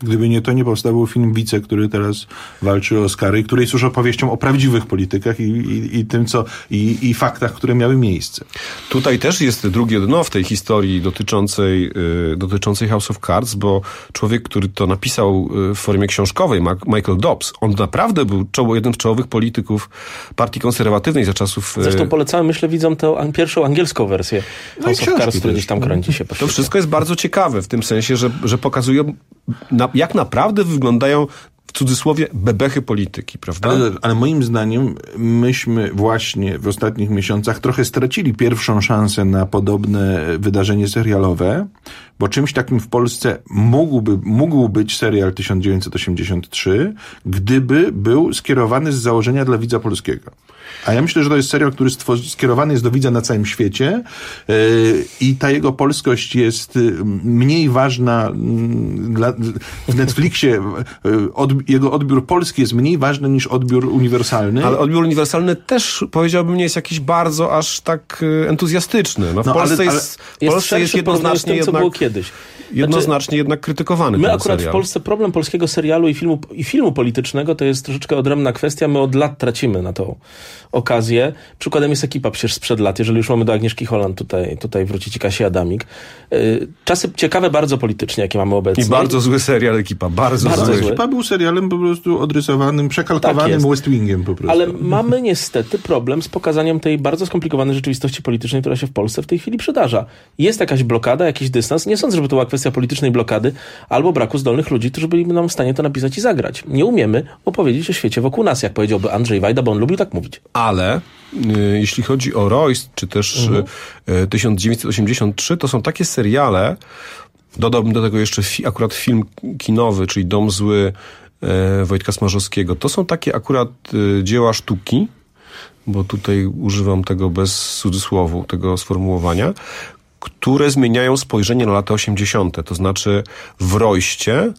[SPEAKER 21] Gdyby nie to, nie powstał film Wice, który teraz walczy o Oscary i który jest już opowieścią o prawdziwych politykach i, i, i tym, co i, i faktach, które miały miejsce.
[SPEAKER 17] Tutaj też jest drugie dno w tej historii dotyczącej, yy, dotyczącej House of Cards, bo człowiek, który to napisał w formie książkowej, Michael Dobbs, on naprawdę był czoło, jednym z czołowych polityków partii konserwatywnej za czasów... Yy...
[SPEAKER 20] Zresztą polecamy, myślę, widzom tę an- pierwszą angielską wersję no House of Cards, który gdzieś tam kręci się po
[SPEAKER 17] To wszystko jest bardzo ciekawe w tym sensie, że, że pokazują, na, jak naprawdę wyglądają w cudzysłowie bebechy polityki, prawda?
[SPEAKER 21] Ale, ale moim zdaniem myśmy właśnie w ostatnich miesiącach trochę stracili pierwszą szansę na podobne wydarzenie serialowe, bo czymś takim w Polsce mógłby, mógł być serial tysiąc dziewięćset osiemdziesiąt trzy, gdyby był skierowany z założenia dla widza polskiego. A ja myślę, że to jest serial, który stworzy, skierowany jest do widza na całym świecie yy, i ta jego polskość jest mniej ważna yy, dla, w Netflixie. Yy, od, jego odbiór polski jest mniej ważny niż odbiór uniwersalny.
[SPEAKER 17] Ale odbiór uniwersalny też, powiedziałbym, nie jest jakiś bardzo aż tak yy, entuzjastyczny. No w no, Polsce ale, jest, ale w Polsce jest, jest jednoznacznie
[SPEAKER 20] tym, co było kiedyś.
[SPEAKER 17] Jednoznacznie znaczy, jednak krytykowany
[SPEAKER 20] my
[SPEAKER 17] ten
[SPEAKER 20] akurat
[SPEAKER 17] serial.
[SPEAKER 20] W Polsce problem polskiego serialu i filmu, i filmu politycznego to jest troszeczkę odrębna kwestia. My od lat tracimy na tą okazję. Przykładem jest Ekipa przecież sprzed lat, jeżeli już mamy do Agnieszki Holland tutaj, tutaj wrócić i Kasi Adamik. Czasy ciekawe bardzo politycznie, jakie mamy obecnie.
[SPEAKER 17] I bardzo zły serial Ekipa, bardzo, bardzo zły.
[SPEAKER 21] zły. Ekipa był serialem po prostu odrysowanym, przekalkowanym tak West Wingiem po prostu.
[SPEAKER 20] Ale mamy niestety problem z pokazaniem tej bardzo skomplikowanej rzeczywistości politycznej, która się w Polsce w tej chwili przydarza. Jest jakaś blokada, jakiś dystans. Nie sądzę, żeby to była kwestia politycznej blokady albo braku zdolnych ludzi, którzy byliby nam w stanie to napisać i zagrać. Nie umiemy opowiedzieć o świecie wokół nas, jak powiedziałby Andrzej Wajda, bo on lubił tak mówić.
[SPEAKER 17] Ale y, jeśli chodzi o Royst, czy też mhm. y, tysiąc dziewięćset osiemdziesiąt trzy, to są takie seriale, dodałbym do tego jeszcze fi, akurat film kinowy, czyli Dom zły y, Wojtka Smarzowskiego. To są takie akurat y, dzieła sztuki, bo tutaj używam tego bez cudzysłowu, tego sformułowania, które zmieniają spojrzenie na lata osiemdziesiąte. To znaczy w Royście y,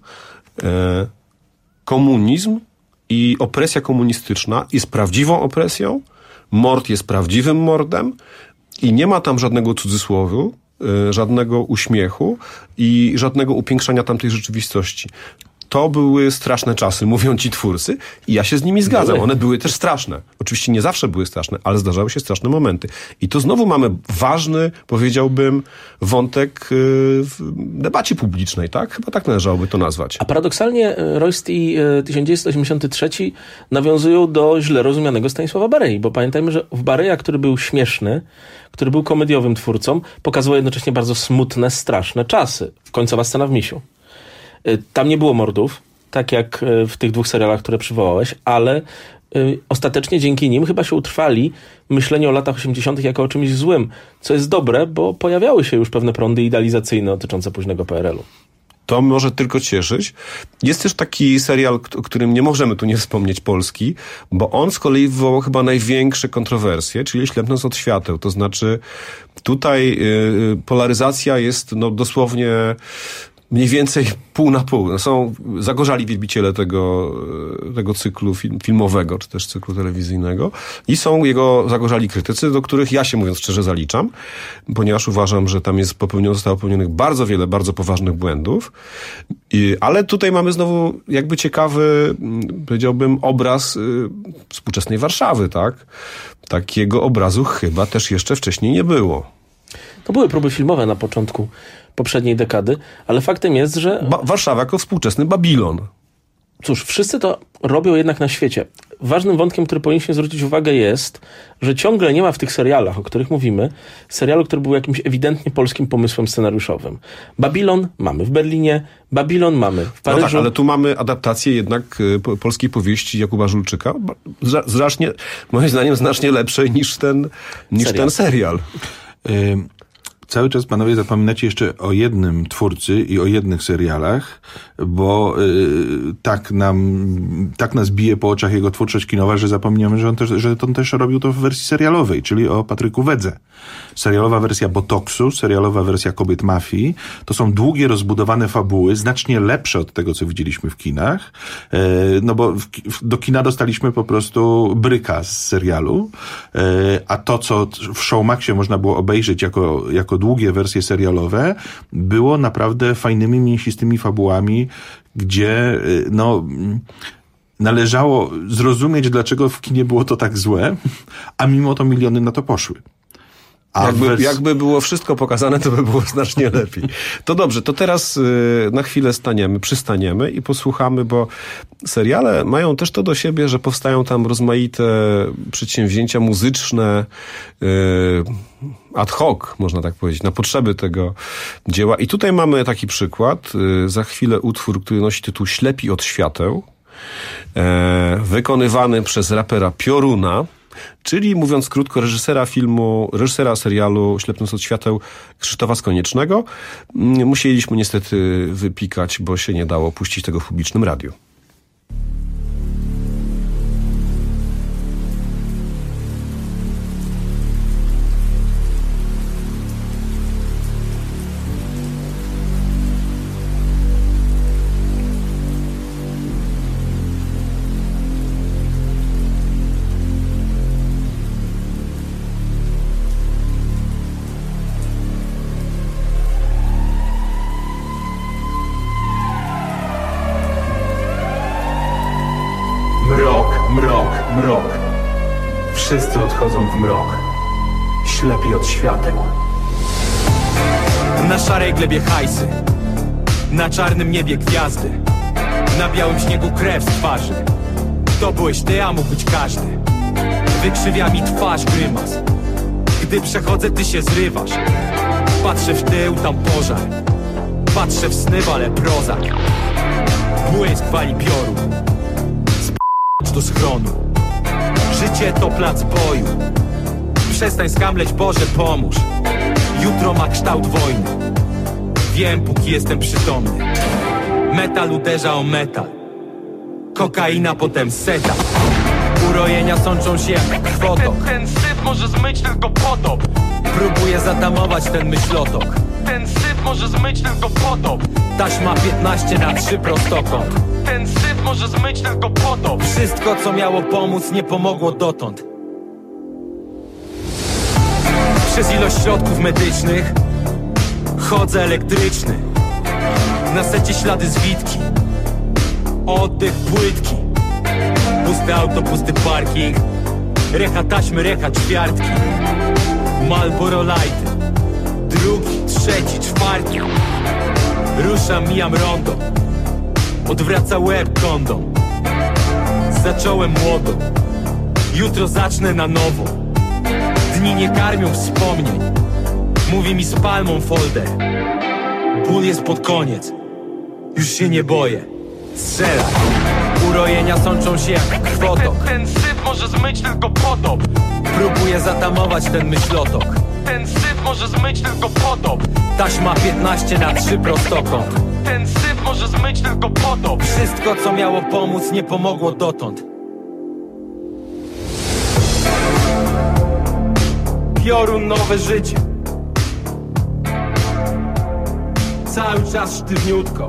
[SPEAKER 17] komunizm i opresja komunistyczna jest prawdziwą opresją, mord jest prawdziwym mordem i nie ma tam żadnego cudzysłowu, y, żadnego uśmiechu i żadnego upiększania tamtej rzeczywistości. To były straszne czasy, mówią ci twórcy i ja się z nimi zgadzam. One były też straszne. Oczywiście nie zawsze były straszne, ale zdarzały się straszne momenty. I tu znowu mamy ważny, powiedziałbym, wątek w debacie publicznej, tak? Chyba tak należałoby to nazwać.
[SPEAKER 20] A paradoksalnie Royst i tysiąc dziewięćset osiemdziesiąty trzeci nawiązują do źle rozumianego Stanisława Barei, bo pamiętajmy, że w Bareja, który był śmieszny, który był komediowym twórcą, pokazywał jednocześnie bardzo smutne, straszne czasy. Końcowa scena w Misiu. Tam nie było mordów, tak jak w tych dwóch serialach, które przywołałeś, ale y, ostatecznie dzięki nim chyba się utrwali myślenie o latach osiemdziesiątych jako o czymś złym, co jest dobre, bo pojawiały się już pewne prądy idealizacyjne dotyczące późnego P R L u.
[SPEAKER 17] To może tylko cieszyć. Jest też taki serial, o którym nie możemy tu nie wspomnieć, polski, bo on z kolei wywołał chyba największe kontrowersje, czyli Ślepnąc od świateł. To znaczy tutaj y, polaryzacja jest no, dosłownie mniej więcej pół na pół. No są zagorzali wielbiciele tego, tego cyklu film, filmowego, czy też cyklu telewizyjnego i są jego zagorzali krytycy, do których ja się, mówiąc szczerze, zaliczam, ponieważ uważam, że tam jest popełniono, zostało popełnionych bardzo wiele bardzo poważnych błędów. I, ale tutaj mamy znowu jakby ciekawy, powiedziałbym, obraz y, współczesnej Warszawy, tak? Takiego obrazu chyba też jeszcze wcześniej nie było.
[SPEAKER 20] To były próby filmowe na początku poprzedniej dekady, ale faktem jest, że...
[SPEAKER 17] Ba- Warszawa jako współczesny Babilon.
[SPEAKER 20] Cóż, wszyscy to robią jednak na świecie. Ważnym wątkiem, który powinniśmy zwrócić uwagę jest, że ciągle nie ma w tych serialach, o których mówimy, serialu, który był jakimś ewidentnie polskim pomysłem scenariuszowym. Babilon mamy w Berlinie, Babilon mamy w Paryżu.
[SPEAKER 17] No tak, ale tu mamy adaptację jednak po, polskiej powieści Jakuba Żulczyka, znacznie, moim zdaniem znacznie lepszej niż ten, niż serial. ten serial.
[SPEAKER 21] Y- Cały czas, panowie, zapominacie jeszcze o jednym twórcy i o jednych serialach, bo y, tak nam, tak nas bije po oczach jego twórczość kinowa, że zapominamy, że on też, że on też robił to w wersji serialowej, czyli o Patryku Wedze. Serialowa wersja Botoksu, serialowa wersja Kobiet Mafii. To są długie, rozbudowane fabuły, znacznie lepsze od tego, co widzieliśmy w kinach. Y, no bo w, do kina dostaliśmy po prostu bryka z serialu, y, a to, co w Showmaxie można było obejrzeć jako, jako jako długie wersje serialowe, było naprawdę fajnymi, mięsistymi fabułami, gdzie no należało zrozumieć, dlaczego w kinie było to tak złe, a mimo to miliony na to poszły.
[SPEAKER 17] A jakby, wers... jakby było wszystko pokazane, to by było znacznie lepiej. To dobrze, to teraz y, na chwilę staniemy, przystaniemy i posłuchamy, bo seriale mają też to do siebie, że powstają tam rozmaite przedsięwzięcia muzyczne, y, ad hoc, można tak powiedzieć, na potrzeby tego dzieła. I tutaj mamy taki przykład. Y, za chwilę utwór, który nosi tytuł Ślepi od świateł, y, wykonywany przez rapera Pioruna, czyli, mówiąc krótko, reżysera filmu, reżysera serialu Ślepnąc od świateł Krzysztofa Skoniecznego. Musieliśmy niestety wypikać, bo się nie dało puścić tego w publicznym radiu.
[SPEAKER 1] Wszyscy odchodzą w mrok, ślepi od świateł.
[SPEAKER 22] Na szarej glebie hajsy, na czarnym niebie gwiazdy, na białym śniegu krew z twarzy. To byłeś ty, a mógł być każdy. Wykrzywia mi twarz grymas. Gdy przechodzę, ty się zrywasz. Patrzę w tył, tam pożar. Patrzę w sny, ale prozak. Błysk wali pioru. Sp***ć do schronu. Życie to plac boju. Przestań skamleć, Boże, pomóż. Jutro ma kształt wojny. Wiem, póki jestem przytomny. Metal uderza o metal. Kokaina, potem seta. Urojenia sączą się jak krwotok. Ten, ten syf może zmyć tylko potop. Próbuję zatamować ten myślotok. Ten syf może zmyć tylko potop. Taśma piętnaście na trzy prostokąt. Ten syf może zmyć tylko potop. Wszystko, co miało pomóc, nie pomogło dotąd. Przez ilość środków medycznych chodzę elektryczny. Na secie ślady zwitki. Oddech płytki. Pusty auto, pusty parking. Recha taśmy, recha ćwiartki. Marlboro Lighty. Drugi, trzeci, czwarty. Ruszam, mijam rondo. Odwraca łeb kondom. Zacząłem młodo. Jutro zacznę na nowo. Dni nie karmią wspomnień. Mówi mi z palmą folder. Ból jest pod koniec. Już się nie boję. Strzelaj. Urojenia sączą się jak krwotok. Ten, ten syf może zmyć tylko potop. Próbuję zatamować ten myślotok. Ten syf może zmyć tylko potop. Taśma piętnaście na trzy prostokąt. Ten syf może zmyć tylko potop. Wszystko, co miało pomóc, nie pomogło dotąd. Piorun, nowe życie. Cały czas sztywniutko.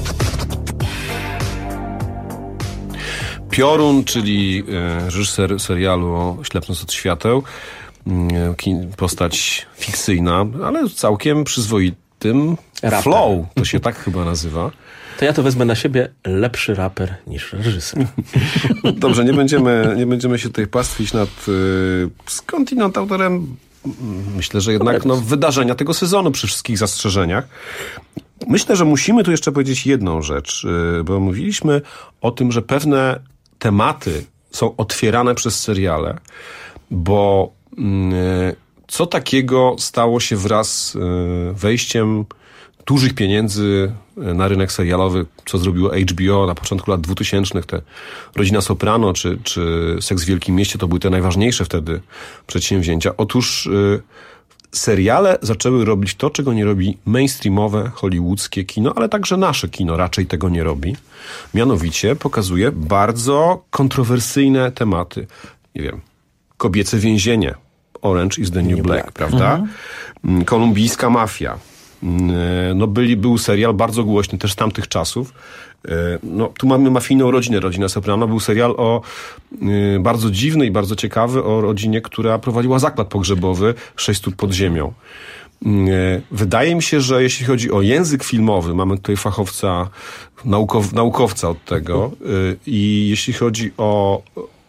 [SPEAKER 17] Piorun, czyli reżyser serialu Ślepnąc od świateł. Postać fikcyjna, ale całkiem przyzwoitym raper. Flow, to się tak chyba nazywa.
[SPEAKER 20] To ja to wezmę na siebie, lepszy raper niż reżyser.
[SPEAKER 17] Dobrze, nie będziemy, nie będziemy się tutaj pastwić nad y, skądinąd autorem, myślę, że jednak no, wydarzenia tego sezonu przy wszystkich zastrzeżeniach. Myślę, że musimy tu jeszcze powiedzieć jedną rzecz, y, bo mówiliśmy o tym, że pewne tematy są otwierane przez seriale, bo co takiego stało się wraz z wejściem dużych pieniędzy na rynek serialowy, co zrobiło H B O na początku lat dwutysięcznych, te Rodzina Soprano czy, czy Seks w Wielkim Mieście, to były te najważniejsze wtedy przedsięwzięcia. Otóż y, seriale zaczęły robić to, czego nie robi mainstreamowe, hollywoodzkie kino, ale także nasze kino raczej tego nie robi. Mianowicie pokazuje bardzo kontrowersyjne tematy. Nie wiem, kobiece więzienie, Orange is the New, New Black, Black, prawda? Mhm. Kolumbijska mafia. No byli, był serial bardzo głośny też z tamtych czasów. No, tu mamy mafijną rodzinę, Rodzina Soprano. Był serial o y, bardzo dziwny i bardzo ciekawy o rodzinie, która prowadziła zakład pogrzebowy sześć stóp pod ziemią. Wydaje mi się, że jeśli chodzi o język filmowy, mamy tutaj fachowca, naukow, naukowca od tego i jeśli chodzi o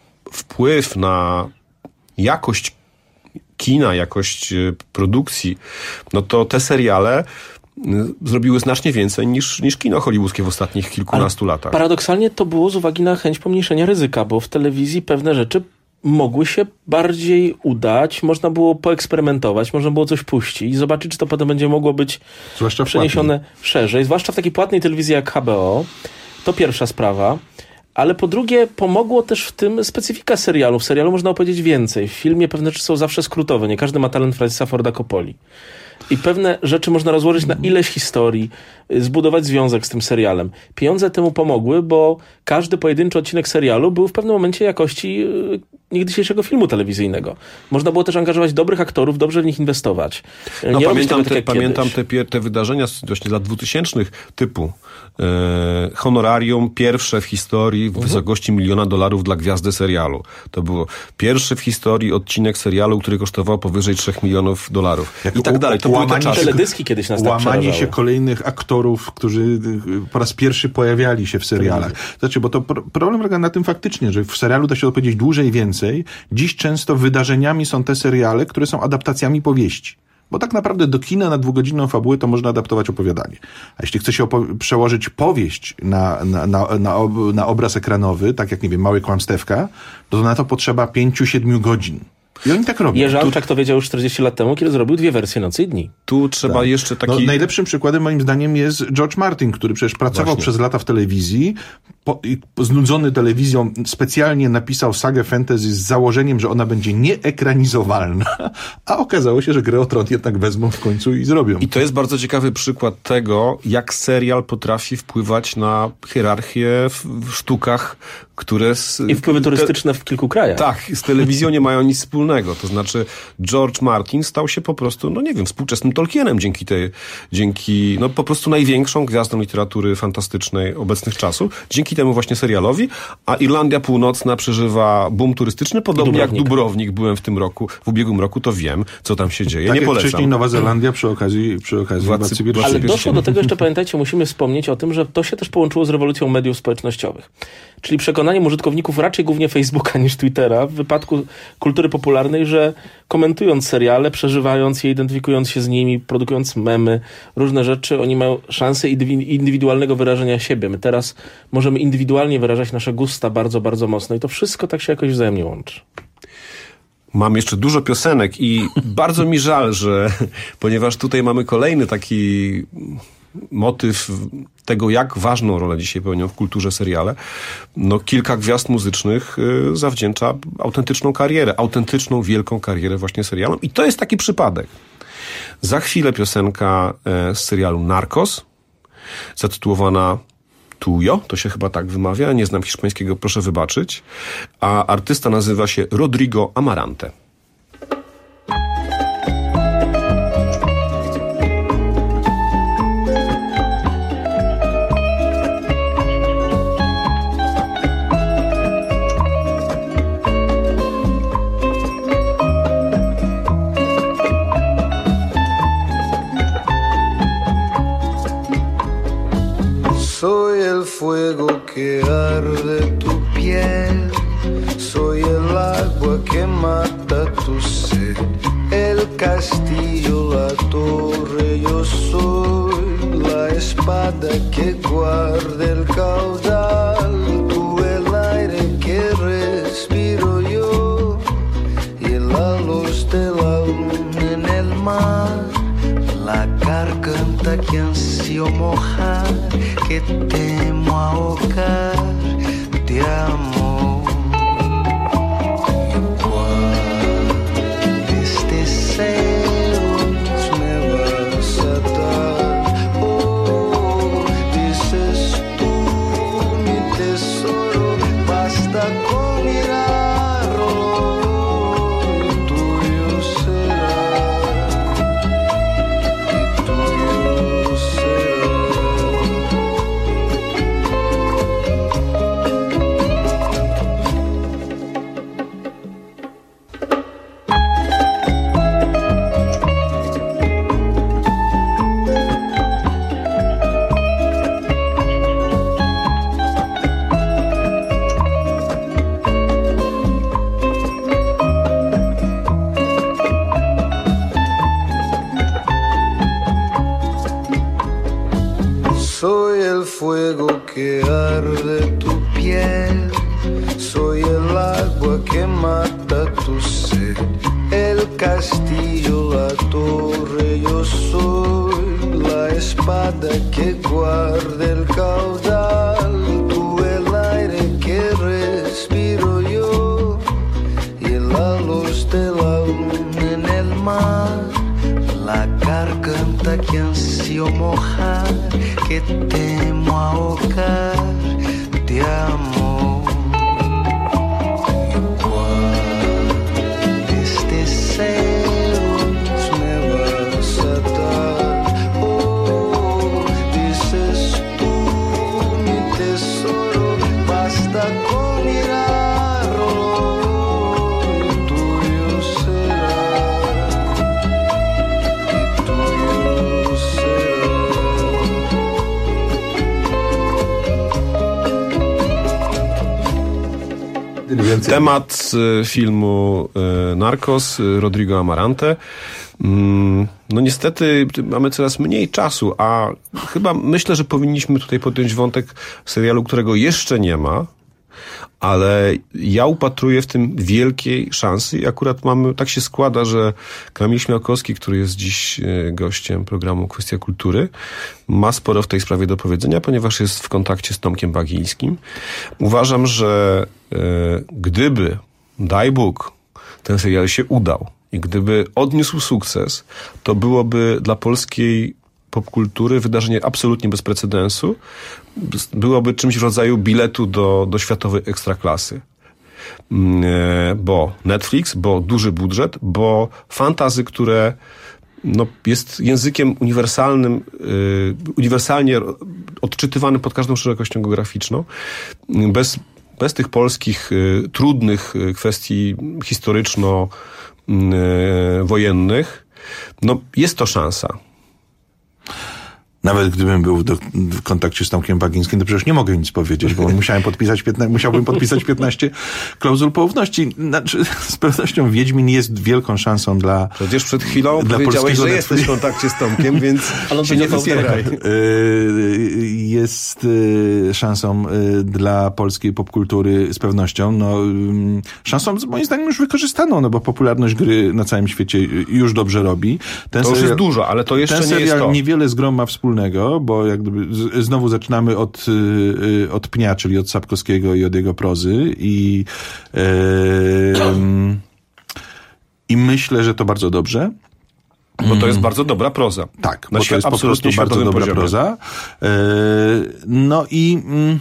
[SPEAKER 17] wpływ na jakość kina, jakość produkcji, no to te seriale zrobiły znacznie więcej niż, niż kino hollywoodzkie w ostatnich kilkunastu
[SPEAKER 20] Ale
[SPEAKER 17] latach.
[SPEAKER 20] Paradoksalnie to było z uwagi na chęć pomniejszenia ryzyka, bo w telewizji pewne rzeczy mogły się bardziej udać, można było poeksperymentować, można było coś puścić i zobaczyć, czy to potem będzie mogło być
[SPEAKER 21] zwłaszcza
[SPEAKER 20] przeniesione
[SPEAKER 21] płatnej.
[SPEAKER 20] szerzej, zwłaszcza w takiej płatnej telewizji jak H B O. To pierwsza sprawa. Ale po drugie, pomogło też w tym specyfika serialu. W serialu można opowiedzieć więcej. W filmie pewne rzeczy są zawsze skrótowe. Nie każdy ma talent Francisa Forda Coppoli. I pewne rzeczy można rozłożyć na ileś historii, zbudować związek z tym serialem. Pieniądze temu pomogły, bo każdy pojedynczy odcinek serialu był w pewnym momencie jakości niegdysiejszego filmu telewizyjnego. Można było też angażować dobrych aktorów, dobrze w nich inwestować.
[SPEAKER 17] No,
[SPEAKER 20] Nie
[SPEAKER 17] pamiętam
[SPEAKER 20] tak
[SPEAKER 17] te, pamiętam te, te wydarzenia z właśnie lat dwutysięcznych typu e, honorarium pierwsze w historii w mhm. wysokości miliona dolarów dla gwiazdy serialu. To było pierwszy w historii odcinek serialu, który kosztował powyżej trzech milionów dolarów. Jak I tak dalej. To były te czasy.
[SPEAKER 20] Teledyski kiedyś nas tak
[SPEAKER 21] Łamanie
[SPEAKER 20] przerażały.
[SPEAKER 21] się kolejnych aktorów, którzy po raz pierwszy pojawiali się w serialach. Znaczy, bo to pro, problem polega na tym faktycznie, że w serialu da się opowiedzieć dłużej i więcej. Dziś często wydarzeniami są te seriale, które są adaptacjami powieści. Bo tak naprawdę do kina na dwugodzinną fabułę to można adaptować opowiadanie. A jeśli chce się opo- przełożyć powieść na, na, na, na, ob, na obraz ekranowy, tak jak, nie wiem, Małe Kłamstewka, to na to potrzeba pięciu, siedmiu godzin. I oni tak robią.
[SPEAKER 20] Jerzy Anczak to wiedział już czterdzieści lat temu, kiedy zrobił dwie wersje Nocy i Dni.
[SPEAKER 17] Tu trzeba tak. jeszcze taki...
[SPEAKER 21] No, najlepszym przykładem moim zdaniem jest George Martin, który przecież pracował Właśnie. przez lata w telewizji, po, i znudzony telewizją specjalnie napisał sagę fantasy z założeniem, że ona będzie nieekranizowalna, a okazało się, że Grę o Tron jednak wezmą w końcu i zrobią.
[SPEAKER 17] I to jest bardzo ciekawy przykład tego, jak serial potrafi wpływać na hierarchię w, w sztukach, które... Z,
[SPEAKER 20] I wpływy turystyczne te, w kilku krajach.
[SPEAKER 17] Tak, z telewizją nie mają nic wspólnego. To znaczy George Martin stał się po prostu, no nie wiem, współczesnym Tolkienem dzięki tej, dzięki, no po prostu największą gwiazdą literatury fantastycznej obecnych czasów. Dzięki temu właśnie serialowi, a Irlandia Północna przeżywa boom turystyczny, podobnie Dubrownik. jak Dubrownik. Byłem w tym roku, w ubiegłym roku, to wiem, co tam się dzieje.
[SPEAKER 21] Tak
[SPEAKER 17] nie
[SPEAKER 21] jak
[SPEAKER 17] polecam.
[SPEAKER 21] wcześniej Nowa Zelandia przy okazji, przy okazji
[SPEAKER 17] Władcy,
[SPEAKER 21] Władcy
[SPEAKER 20] Ale doszło do tego, jeszcze pamiętajcie, musimy wspomnieć o tym, że to się też połączyło z rewolucją mediów społecznościowych. Czyli przekonaniem użytkowników raczej głównie Facebooka niż Twittera w wypadku kultury popularnej, że komentując seriale, przeżywając je, identyfikując się z nimi, produkując memy, różne rzeczy, oni mają szansę indywidualnego wyrażenia siebie. My teraz możemy indywidualnie wyrażać nasze gusta bardzo, bardzo mocno i to wszystko tak się jakoś wzajemnie łączy.
[SPEAKER 17] Mam jeszcze dużo piosenek i bardzo mi żal, że ponieważ tutaj mamy kolejny taki motyw tego, jak ważną rolę dzisiaj pełnią w kulturze seriale, no kilka gwiazd muzycznych y, zawdzięcza autentyczną karierę, autentyczną, wielką karierę właśnie serialom. I to jest taki przypadek. Za chwilę piosenka y, z serialu Narcos, zatytułowana Tuyo, to się chyba tak wymawia, nie znam hiszpańskiego, proszę wybaczyć, a artysta nazywa się Rodrigo Amarante.
[SPEAKER 4] Soy el fuego que arde tu piel, soy el agua que mata tu sed, el castillo, la torre, yo soy la espada que guarda el caudal, tú el aire que respiro yo y la luz de la luna en el mar, la garganta que ansio mojar, que temo ahogar de amor. ¿Cuál deseos me vas a dar? Oh, dices tú, mi tesoro, basta con mirarlo, y tuyo será, y tuyo será. que arde tu piel. Soy el agua que mata tu sed. El castillo, la torre, yo soy la espada que guarda el caudal. Tú el aire que respiro yo y la luz de la luna en el mar. La garganta que ansío mojar, que temo ahogar, te amo. Me vas a dar, oh, dices tú, mi tesoro, basta con mirarlo, y tuyo será, y tuyo
[SPEAKER 17] será. Temat y, filmu y, Narcos, y, Rodrigo Amarante. Mm, no niestety mamy coraz mniej czasu, a chyba myślę, że powinniśmy tutaj podjąć wątek serialu, którego jeszcze nie ma, ale ja upatruję w tym wielkiej szansy i akurat mamy, tak się składa, że Kamil Śmiałkowski, który jest dziś gościem programu Kwestia Kultury, ma sporo w tej sprawie do powiedzenia, ponieważ jest w kontakcie z Tomkiem Bagińskim. Uważam, że e, gdyby, daj Bóg, ten serial się udał i gdyby odniósł sukces, to byłoby dla polskiej popkultury wydarzenie absolutnie bez precedensu. Byłoby czymś w rodzaju biletu do, do światowej ekstraklasy. Bo Netflix, bo duży budżet, bo fantasy, które no, jest językiem uniwersalnym, yy, uniwersalnie odczytywanym pod każdą szerokością geograficzną, bez, bez tych polskich yy, trudnych yy, kwestii historyczno-wojennych, yy, no jest to szansa.
[SPEAKER 21] Nawet gdybym był do, w kontakcie z Tomkiem Bagińskim, to przecież nie mogę nic powiedzieć, bo musiałem podpisać piętnaście, musiałbym podpisać piętnaście klauzul poufności. Znaczy, z pewnością Wiedźmin jest wielką szansą dla
[SPEAKER 17] Przecież przed chwilą
[SPEAKER 21] dla
[SPEAKER 17] powiedziałeś, że
[SPEAKER 21] Netflix.
[SPEAKER 17] jesteś w kontakcie z Tomkiem, więc
[SPEAKER 20] ale on
[SPEAKER 17] się nie wypieraj.
[SPEAKER 21] Jest szansą dla polskiej popkultury z pewnością. No, szansą moim zdaniem już wykorzystaną, no bo popularność gry na całym świecie już dobrze robi. Ten
[SPEAKER 17] to już
[SPEAKER 21] serial,
[SPEAKER 17] jest dużo, ale to jeszcze
[SPEAKER 21] ten
[SPEAKER 17] nie jest
[SPEAKER 21] serial
[SPEAKER 17] to.
[SPEAKER 21] Niewiele z grą ma wspólnego, bo jak gdyby z, znowu zaczynamy od, y, od Pnia, czyli od Sapkowskiego i od jego prozy i, y, y, i myślę, że to bardzo dobrze.
[SPEAKER 17] Bo to jest bardzo dobra proza.
[SPEAKER 21] Tak,
[SPEAKER 17] Na
[SPEAKER 21] bo to jest po prostu bardzo dobra
[SPEAKER 17] poziomie.
[SPEAKER 21] proza. Y, no i y,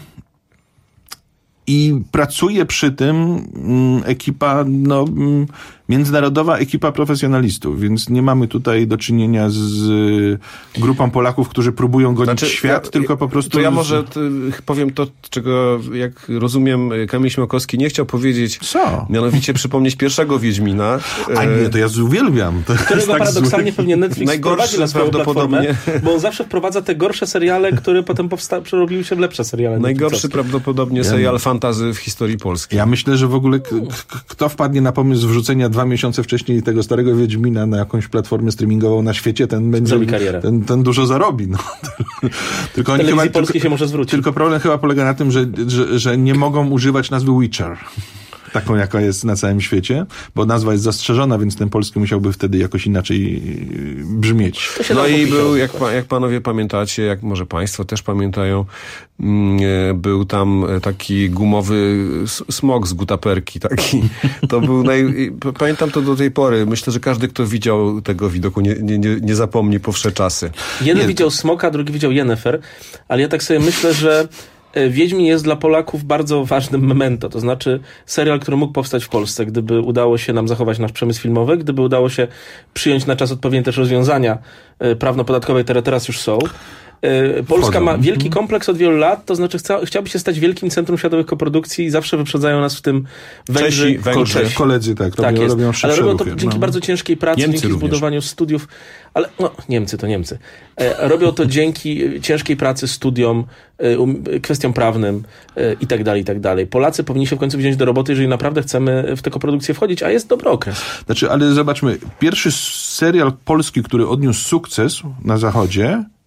[SPEAKER 21] i pracuje przy tym y, ekipa, no y, międzynarodowa ekipa profesjonalistów, więc nie mamy tutaj do czynienia z grupą Polaków, którzy próbują gonić
[SPEAKER 17] znaczy,
[SPEAKER 21] świat,
[SPEAKER 17] ja,
[SPEAKER 21] tylko po prostu...
[SPEAKER 17] To ja może powiem to, czego, jak rozumiem, Kamil Śmiałkowski nie chciał powiedzieć.
[SPEAKER 21] Co?
[SPEAKER 17] Mianowicie przypomnieć pierwszego Wiedźmina.
[SPEAKER 21] A nie, to ja uwielbiam. To
[SPEAKER 20] którego
[SPEAKER 21] tak
[SPEAKER 20] paradoksalnie
[SPEAKER 21] zły.
[SPEAKER 20] pewnie Netflix wprowadzi na swoją platformę, bo on zawsze wprowadza te gorsze seriale, które potem powsta- przerobiły się w lepsze seriale.
[SPEAKER 17] Najgorszy prawdopodobnie serial ja, fantasy w historii polskiej.
[SPEAKER 21] Ja myślę, że w ogóle k- k- kto wpadnie na pomysł wrzucenia dwa miesiące wcześniej tego starego Wiedźmina na jakąś platformę streamingową na świecie, ten będzie ten, ten dużo zarobi. No. tylko oni chyba,
[SPEAKER 20] polskiej
[SPEAKER 21] tylko,
[SPEAKER 20] się może zwrócić.
[SPEAKER 21] Tylko problem chyba polega na tym, że, że, że nie mogą używać nazwy Witcher. Taką, jaka jest na całym świecie, bo nazwa jest zastrzeżona, więc ten polski musiałby wtedy jakoś inaczej brzmieć.
[SPEAKER 17] No i był, jak, jak panowie pamiętacie, jak może państwo też pamiętają, był tam taki gumowy smok z gutaperki, taki. To był naj... Pamiętam to do tej pory. Myślę, że każdy, kto widział tego widoku, nie, nie, nie zapomni po wsze czasy.
[SPEAKER 20] Jeden
[SPEAKER 17] nie,
[SPEAKER 20] widział smoka, drugi widział Yennefer, ale ja tak sobie myślę, że Wiedźmin jest dla Polaków bardzo ważnym memento, to znaczy serial, który mógł powstać w Polsce, gdyby udało się nam zachować nasz przemysł filmowy, gdyby udało się przyjąć na czas odpowiednie też rozwiązania prawno-podatkowe, które teraz już są. Polska ma wielki kompleks od wielu lat, to znaczy chca, chciałaby się stać wielkim centrum światowych koprodukcji i zawsze wyprzedzają nas w tym Węgrzy.
[SPEAKER 21] Czesi, Węgrzy. Czesi. Koledzy, tak,
[SPEAKER 20] tak
[SPEAKER 21] robią,
[SPEAKER 20] jest.
[SPEAKER 21] robią
[SPEAKER 20] Ale robią to
[SPEAKER 21] ruchy.
[SPEAKER 20] dzięki
[SPEAKER 21] no.
[SPEAKER 20] bardzo ciężkiej pracy,
[SPEAKER 21] Niemcy
[SPEAKER 20] dzięki
[SPEAKER 21] również.
[SPEAKER 20] zbudowaniu studiów, ale no, Niemcy to Niemcy. E, robią to dzięki ciężkiej pracy, studiom, e, um, kwestiom prawnym e, i tak dalej, i tak dalej. Polacy powinni się w końcu wziąć do roboty, jeżeli naprawdę chcemy w tę koprodukcję wchodzić, a jest dobry okres.
[SPEAKER 21] Znaczy, ale zobaczmy, pierwszy serial polski, który odniósł sukces na Zachodzie,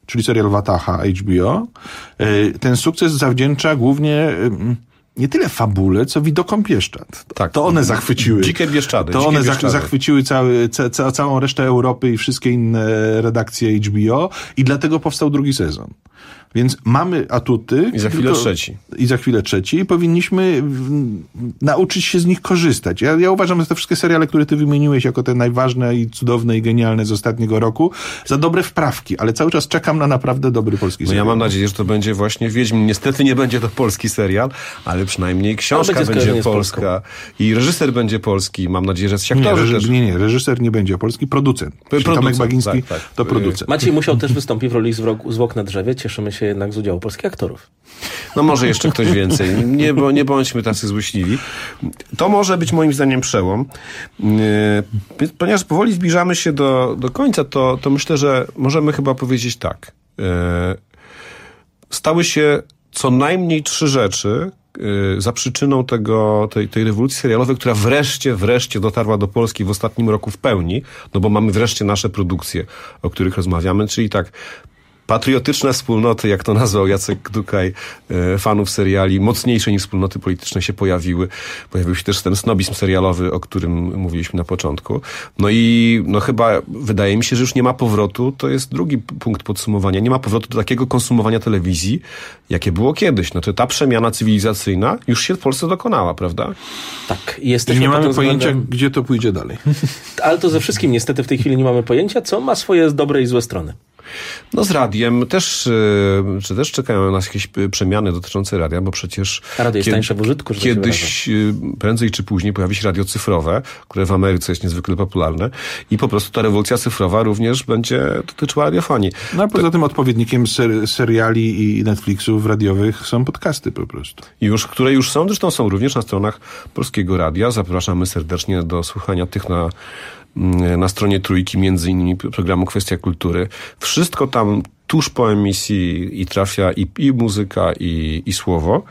[SPEAKER 21] czyli serial Wataha H B O, ten sukces zawdzięcza głównie nie tyle fabule, co widokom Bieszczad.
[SPEAKER 17] Tak.
[SPEAKER 21] To one zachwyciły.
[SPEAKER 17] Dzikie Bieszczady.
[SPEAKER 21] To
[SPEAKER 17] dzikie
[SPEAKER 21] one
[SPEAKER 17] Bieszczady.
[SPEAKER 21] zachwyciły cały, ca, ca, całą resztę Europy i wszystkie inne redakcje H B O i dlatego powstał drugi sezon. Więc mamy atuty.
[SPEAKER 17] I za chwilę
[SPEAKER 21] tylko,
[SPEAKER 17] trzeci.
[SPEAKER 21] I za chwilę trzeci. I powinniśmy w, nauczyć się z nich korzystać. Ja, ja uważam, że te wszystkie seriale, które ty wymieniłeś jako te najważne i cudowne i genialne z ostatniego roku, za dobre wprawki, ale cały czas czekam na naprawdę dobry polski
[SPEAKER 17] No
[SPEAKER 21] serial.
[SPEAKER 17] ja mam nadzieję, że to będzie właśnie Wiedźmin. Niestety nie będzie to polski serial, ale przynajmniej książka
[SPEAKER 20] będzie
[SPEAKER 17] będzie polska i reżyser będzie polski. Mam nadzieję, że
[SPEAKER 21] Nie,
[SPEAKER 17] aktorzy
[SPEAKER 21] reży-
[SPEAKER 17] też.
[SPEAKER 21] nie, nie, reżyser nie będzie polski, producent. Czyli
[SPEAKER 17] Producent,
[SPEAKER 21] Tomek Bagiński
[SPEAKER 17] tak, tak.
[SPEAKER 21] to producent.
[SPEAKER 20] Maciej Musiał też wystąpi w roli zwrok- zwłok na drzewie. Cieszymy się jednak z udziału polskich aktorów.
[SPEAKER 17] No może jeszcze ktoś więcej. Nie, bo, nie bądźmy tacy złośliwi. To może być moim zdaniem przełom. Yy, ponieważ powoli zbliżamy się do, do końca, to, to myślę, że możemy chyba powiedzieć tak. Yy, stały się co najmniej trzy rzeczy yy, za przyczyną tego, tej, tej rewolucji serialowej, która wreszcie, wreszcie dotarła do Polski w ostatnim roku w pełni, no bo mamy wreszcie nasze produkcje, o których rozmawiamy, czyli tak, patriotyczne wspólnoty, jak to nazwał Jacek Dukaj, e, fanów seriali, mocniejsze niż wspólnoty polityczne się pojawiły. Pojawił się też ten snobizm serialowy, o którym mówiliśmy na początku. No i no chyba wydaje mi się, że już nie ma powrotu, to jest drugi punkt podsumowania, nie ma powrotu do takiego konsumowania telewizji, jakie było kiedyś. Znaczy ta przemiana cywilizacyjna już się w Polsce dokonała, prawda?
[SPEAKER 20] Tak.
[SPEAKER 21] I
[SPEAKER 20] Jesteśmy
[SPEAKER 21] nie
[SPEAKER 20] pod
[SPEAKER 21] mamy
[SPEAKER 20] tym
[SPEAKER 21] pojęcia,
[SPEAKER 20] względem-
[SPEAKER 21] gdzie to pójdzie dalej.
[SPEAKER 20] Ale to ze wszystkim niestety w tej chwili nie mamy pojęcia, co ma swoje dobre i złe strony.
[SPEAKER 17] No z radiem też, czy też czekają na nas jakieś przemiany dotyczące radia, bo przecież
[SPEAKER 20] A radio jest tańsze w użytku, że tak się
[SPEAKER 17] kiedyś, prędzej czy później pojawi się radio cyfrowe, które w Ameryce jest niezwykle popularne i po prostu ta rewolucja cyfrowa również będzie dotyczyła radiofonii.
[SPEAKER 21] No a poza tym odpowiednikiem ser- seriali i Netflixów radiowych są podcasty po prostu.
[SPEAKER 17] Już, które już są, zresztą są również na stronach Polskiego Radia. Zapraszamy serdecznie do słuchania tych na na stronie Trójki, między innymi programu Kwestia Kultury. Wszystko tam tuż po emisji i trafia i, i muzyka, i, i słowo.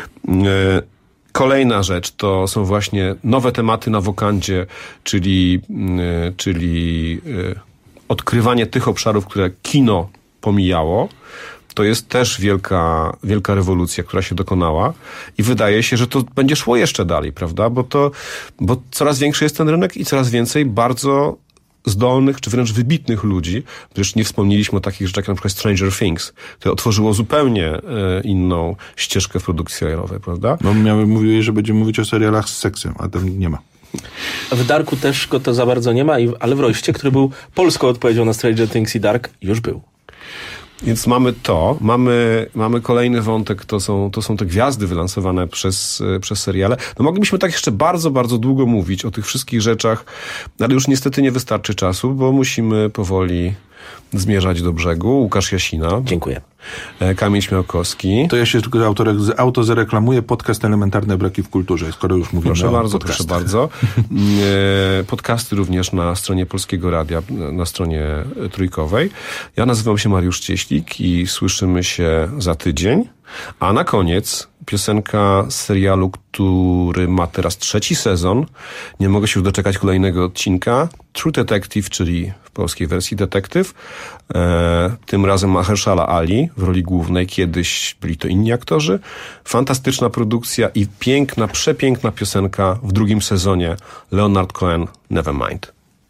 [SPEAKER 17] Kolejna rzecz to są właśnie nowe tematy na wokandzie, czyli, czyli odkrywanie tych obszarów, które kino pomijało. To jest też wielka, wielka rewolucja, która się dokonała i wydaje się, że to będzie szło jeszcze dalej, prawda? Bo to, bo coraz większy jest ten rynek i coraz więcej bardzo zdolnych, czy wręcz wybitnych ludzi. Przecież nie wspomnieliśmy o takich rzeczach jak na przykład Stranger Things, które otworzyło zupełnie e, inną ścieżkę w produkcji serialowej, prawda?
[SPEAKER 21] No miały, mówiłeś, że będziemy mówić o serialach z seksem, a tam nie ma.
[SPEAKER 20] W Darku też go to za bardzo nie ma, i- ale w Royście, który był polską odpowiedzią na Stranger Things i Dark, już był.
[SPEAKER 17] Więc mamy to, mamy, mamy kolejny wątek, to są, to są te gwiazdy wylansowane przez, e, przez seriale. No moglibyśmy tak jeszcze bardzo, bardzo długo mówić o tych wszystkich rzeczach, ale już niestety nie wystarczy czasu, bo musimy powoli zmierzać do brzegu. Łukasz Jasina.
[SPEAKER 20] Dziękuję.
[SPEAKER 17] E, Kamil Śmiałkowski.
[SPEAKER 21] To ja się tylko autorek, auto zareklamuję, podcast Elementarne Braki w Kulturze, skoro już mówimy
[SPEAKER 17] Proszę
[SPEAKER 21] o
[SPEAKER 17] bardzo,
[SPEAKER 21] podcastach.
[SPEAKER 17] proszę bardzo. E, Podcasty również na stronie Polskiego Radia, na stronie trójkowej. Ja nazywam się Mariusz Cieślik i słyszymy się za tydzień. A na koniec piosenka z serialu, który ma teraz trzeci sezon. Nie mogę się już doczekać kolejnego odcinka. True Detective, czyli w polskiej wersji detektyw. E, tym razem Mahershala Ali w roli głównej. Kiedyś byli to inni aktorzy. Fantastyczna produkcja i piękna, przepiękna piosenka w drugim sezonie. Leonard Cohen, Nevermind.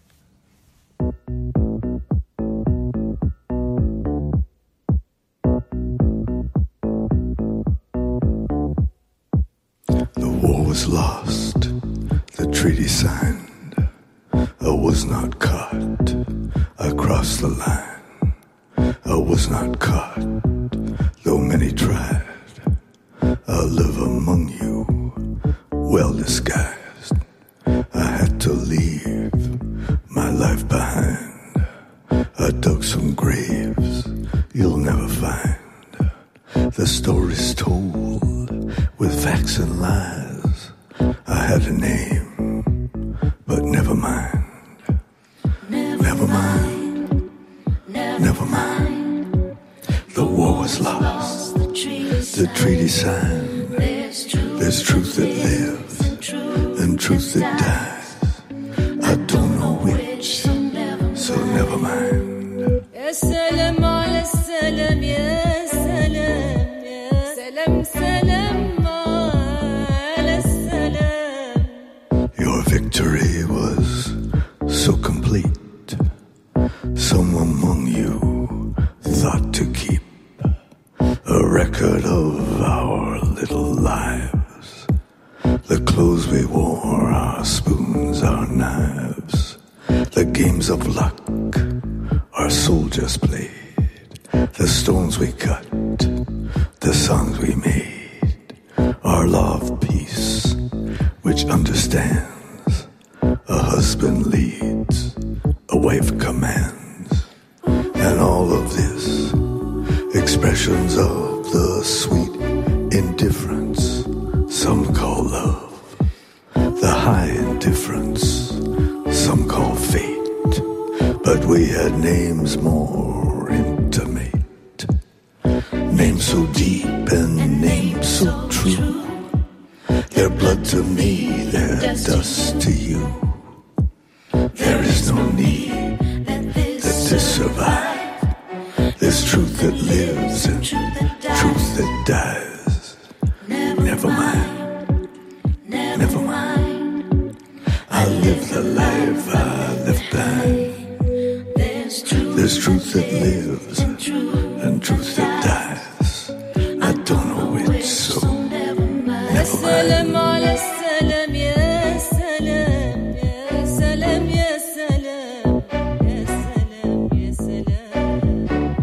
[SPEAKER 5] The war was lost, the treaty signed. I was not caught, I crossed the line. I was not caught, though many tried. I live among you, well disguised. I had to leave my life behind. I dug some graves you'll never find. The stories told with facts and lies. I had a name, but never mind. Never mind. Never mind. The war was lost. The treaty signed. There's truth that lives and truth that dies. I don't know which, so never mind.
[SPEAKER 16] يا سلام على السلام
[SPEAKER 5] little lives. The clothes we wore, our spoons, our knives. The games of luck our soldiers played. The stones we cut, the songs we made. Our love peace, which understands. A husband leads, a wife commands. And all of this, expressions of the sweet indifference some call love. The high indifference some call fate. But we had names more intimate. Names so deep and names so true. Their blood to me, their dust to you. There is no need that this survive. There's truth that lives and truth that dies. Never mind, never mind. I live the life I left behind. There's truth that lives and truth that dies. I don't know which, so never mind.
[SPEAKER 16] السلام على السلام يا سلام يا سلام يا سلام يا سلام يا سلام.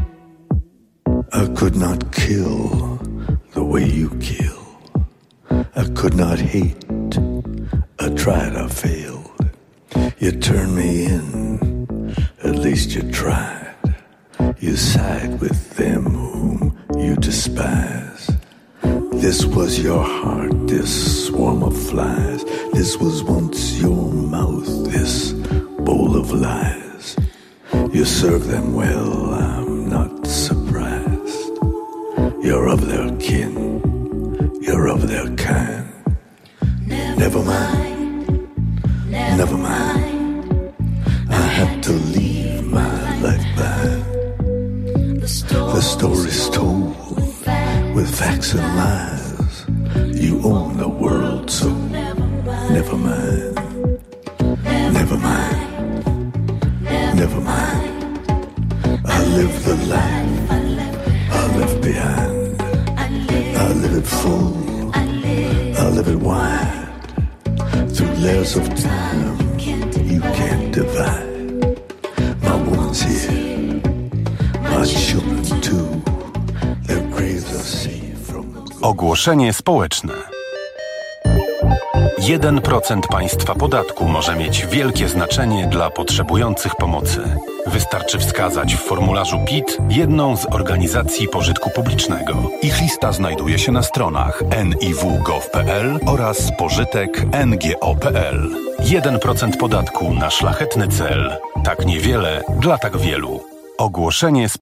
[SPEAKER 5] I could not kill the way you kill. I could not hate. I tried, I failed. You turned me in, at least you tried. You side with them whom you despise. This was your heart, this swarm of flies. This was once your mouth, this bowl of lies. You serve them well, I'm not surprised. You're of their kin, you're of their kind. Never mind, never mind. I had to leave my life behind. The story's told with facts and lies. You own the world, so never mind. Never mind, never mind. I live the life I left behind. I live it full, I live it wide. Through layers of time you can't divide. My woman's here, my children too. Their graves are safe from...
[SPEAKER 2] Ogłoszenie społeczne. jeden procent państwa podatku może mieć wielkie znaczenie dla potrzebujących pomocy. Wystarczy wskazać w formularzu P I T jedną z organizacji pożytku publicznego. Ich lista znajduje się na stronach en i w kropka gov kropka p l oraz pożytek kropka n g o kropka p l. jeden procent podatku na szlachetny cel. Tak niewiele dla tak wielu. Ogłoszenie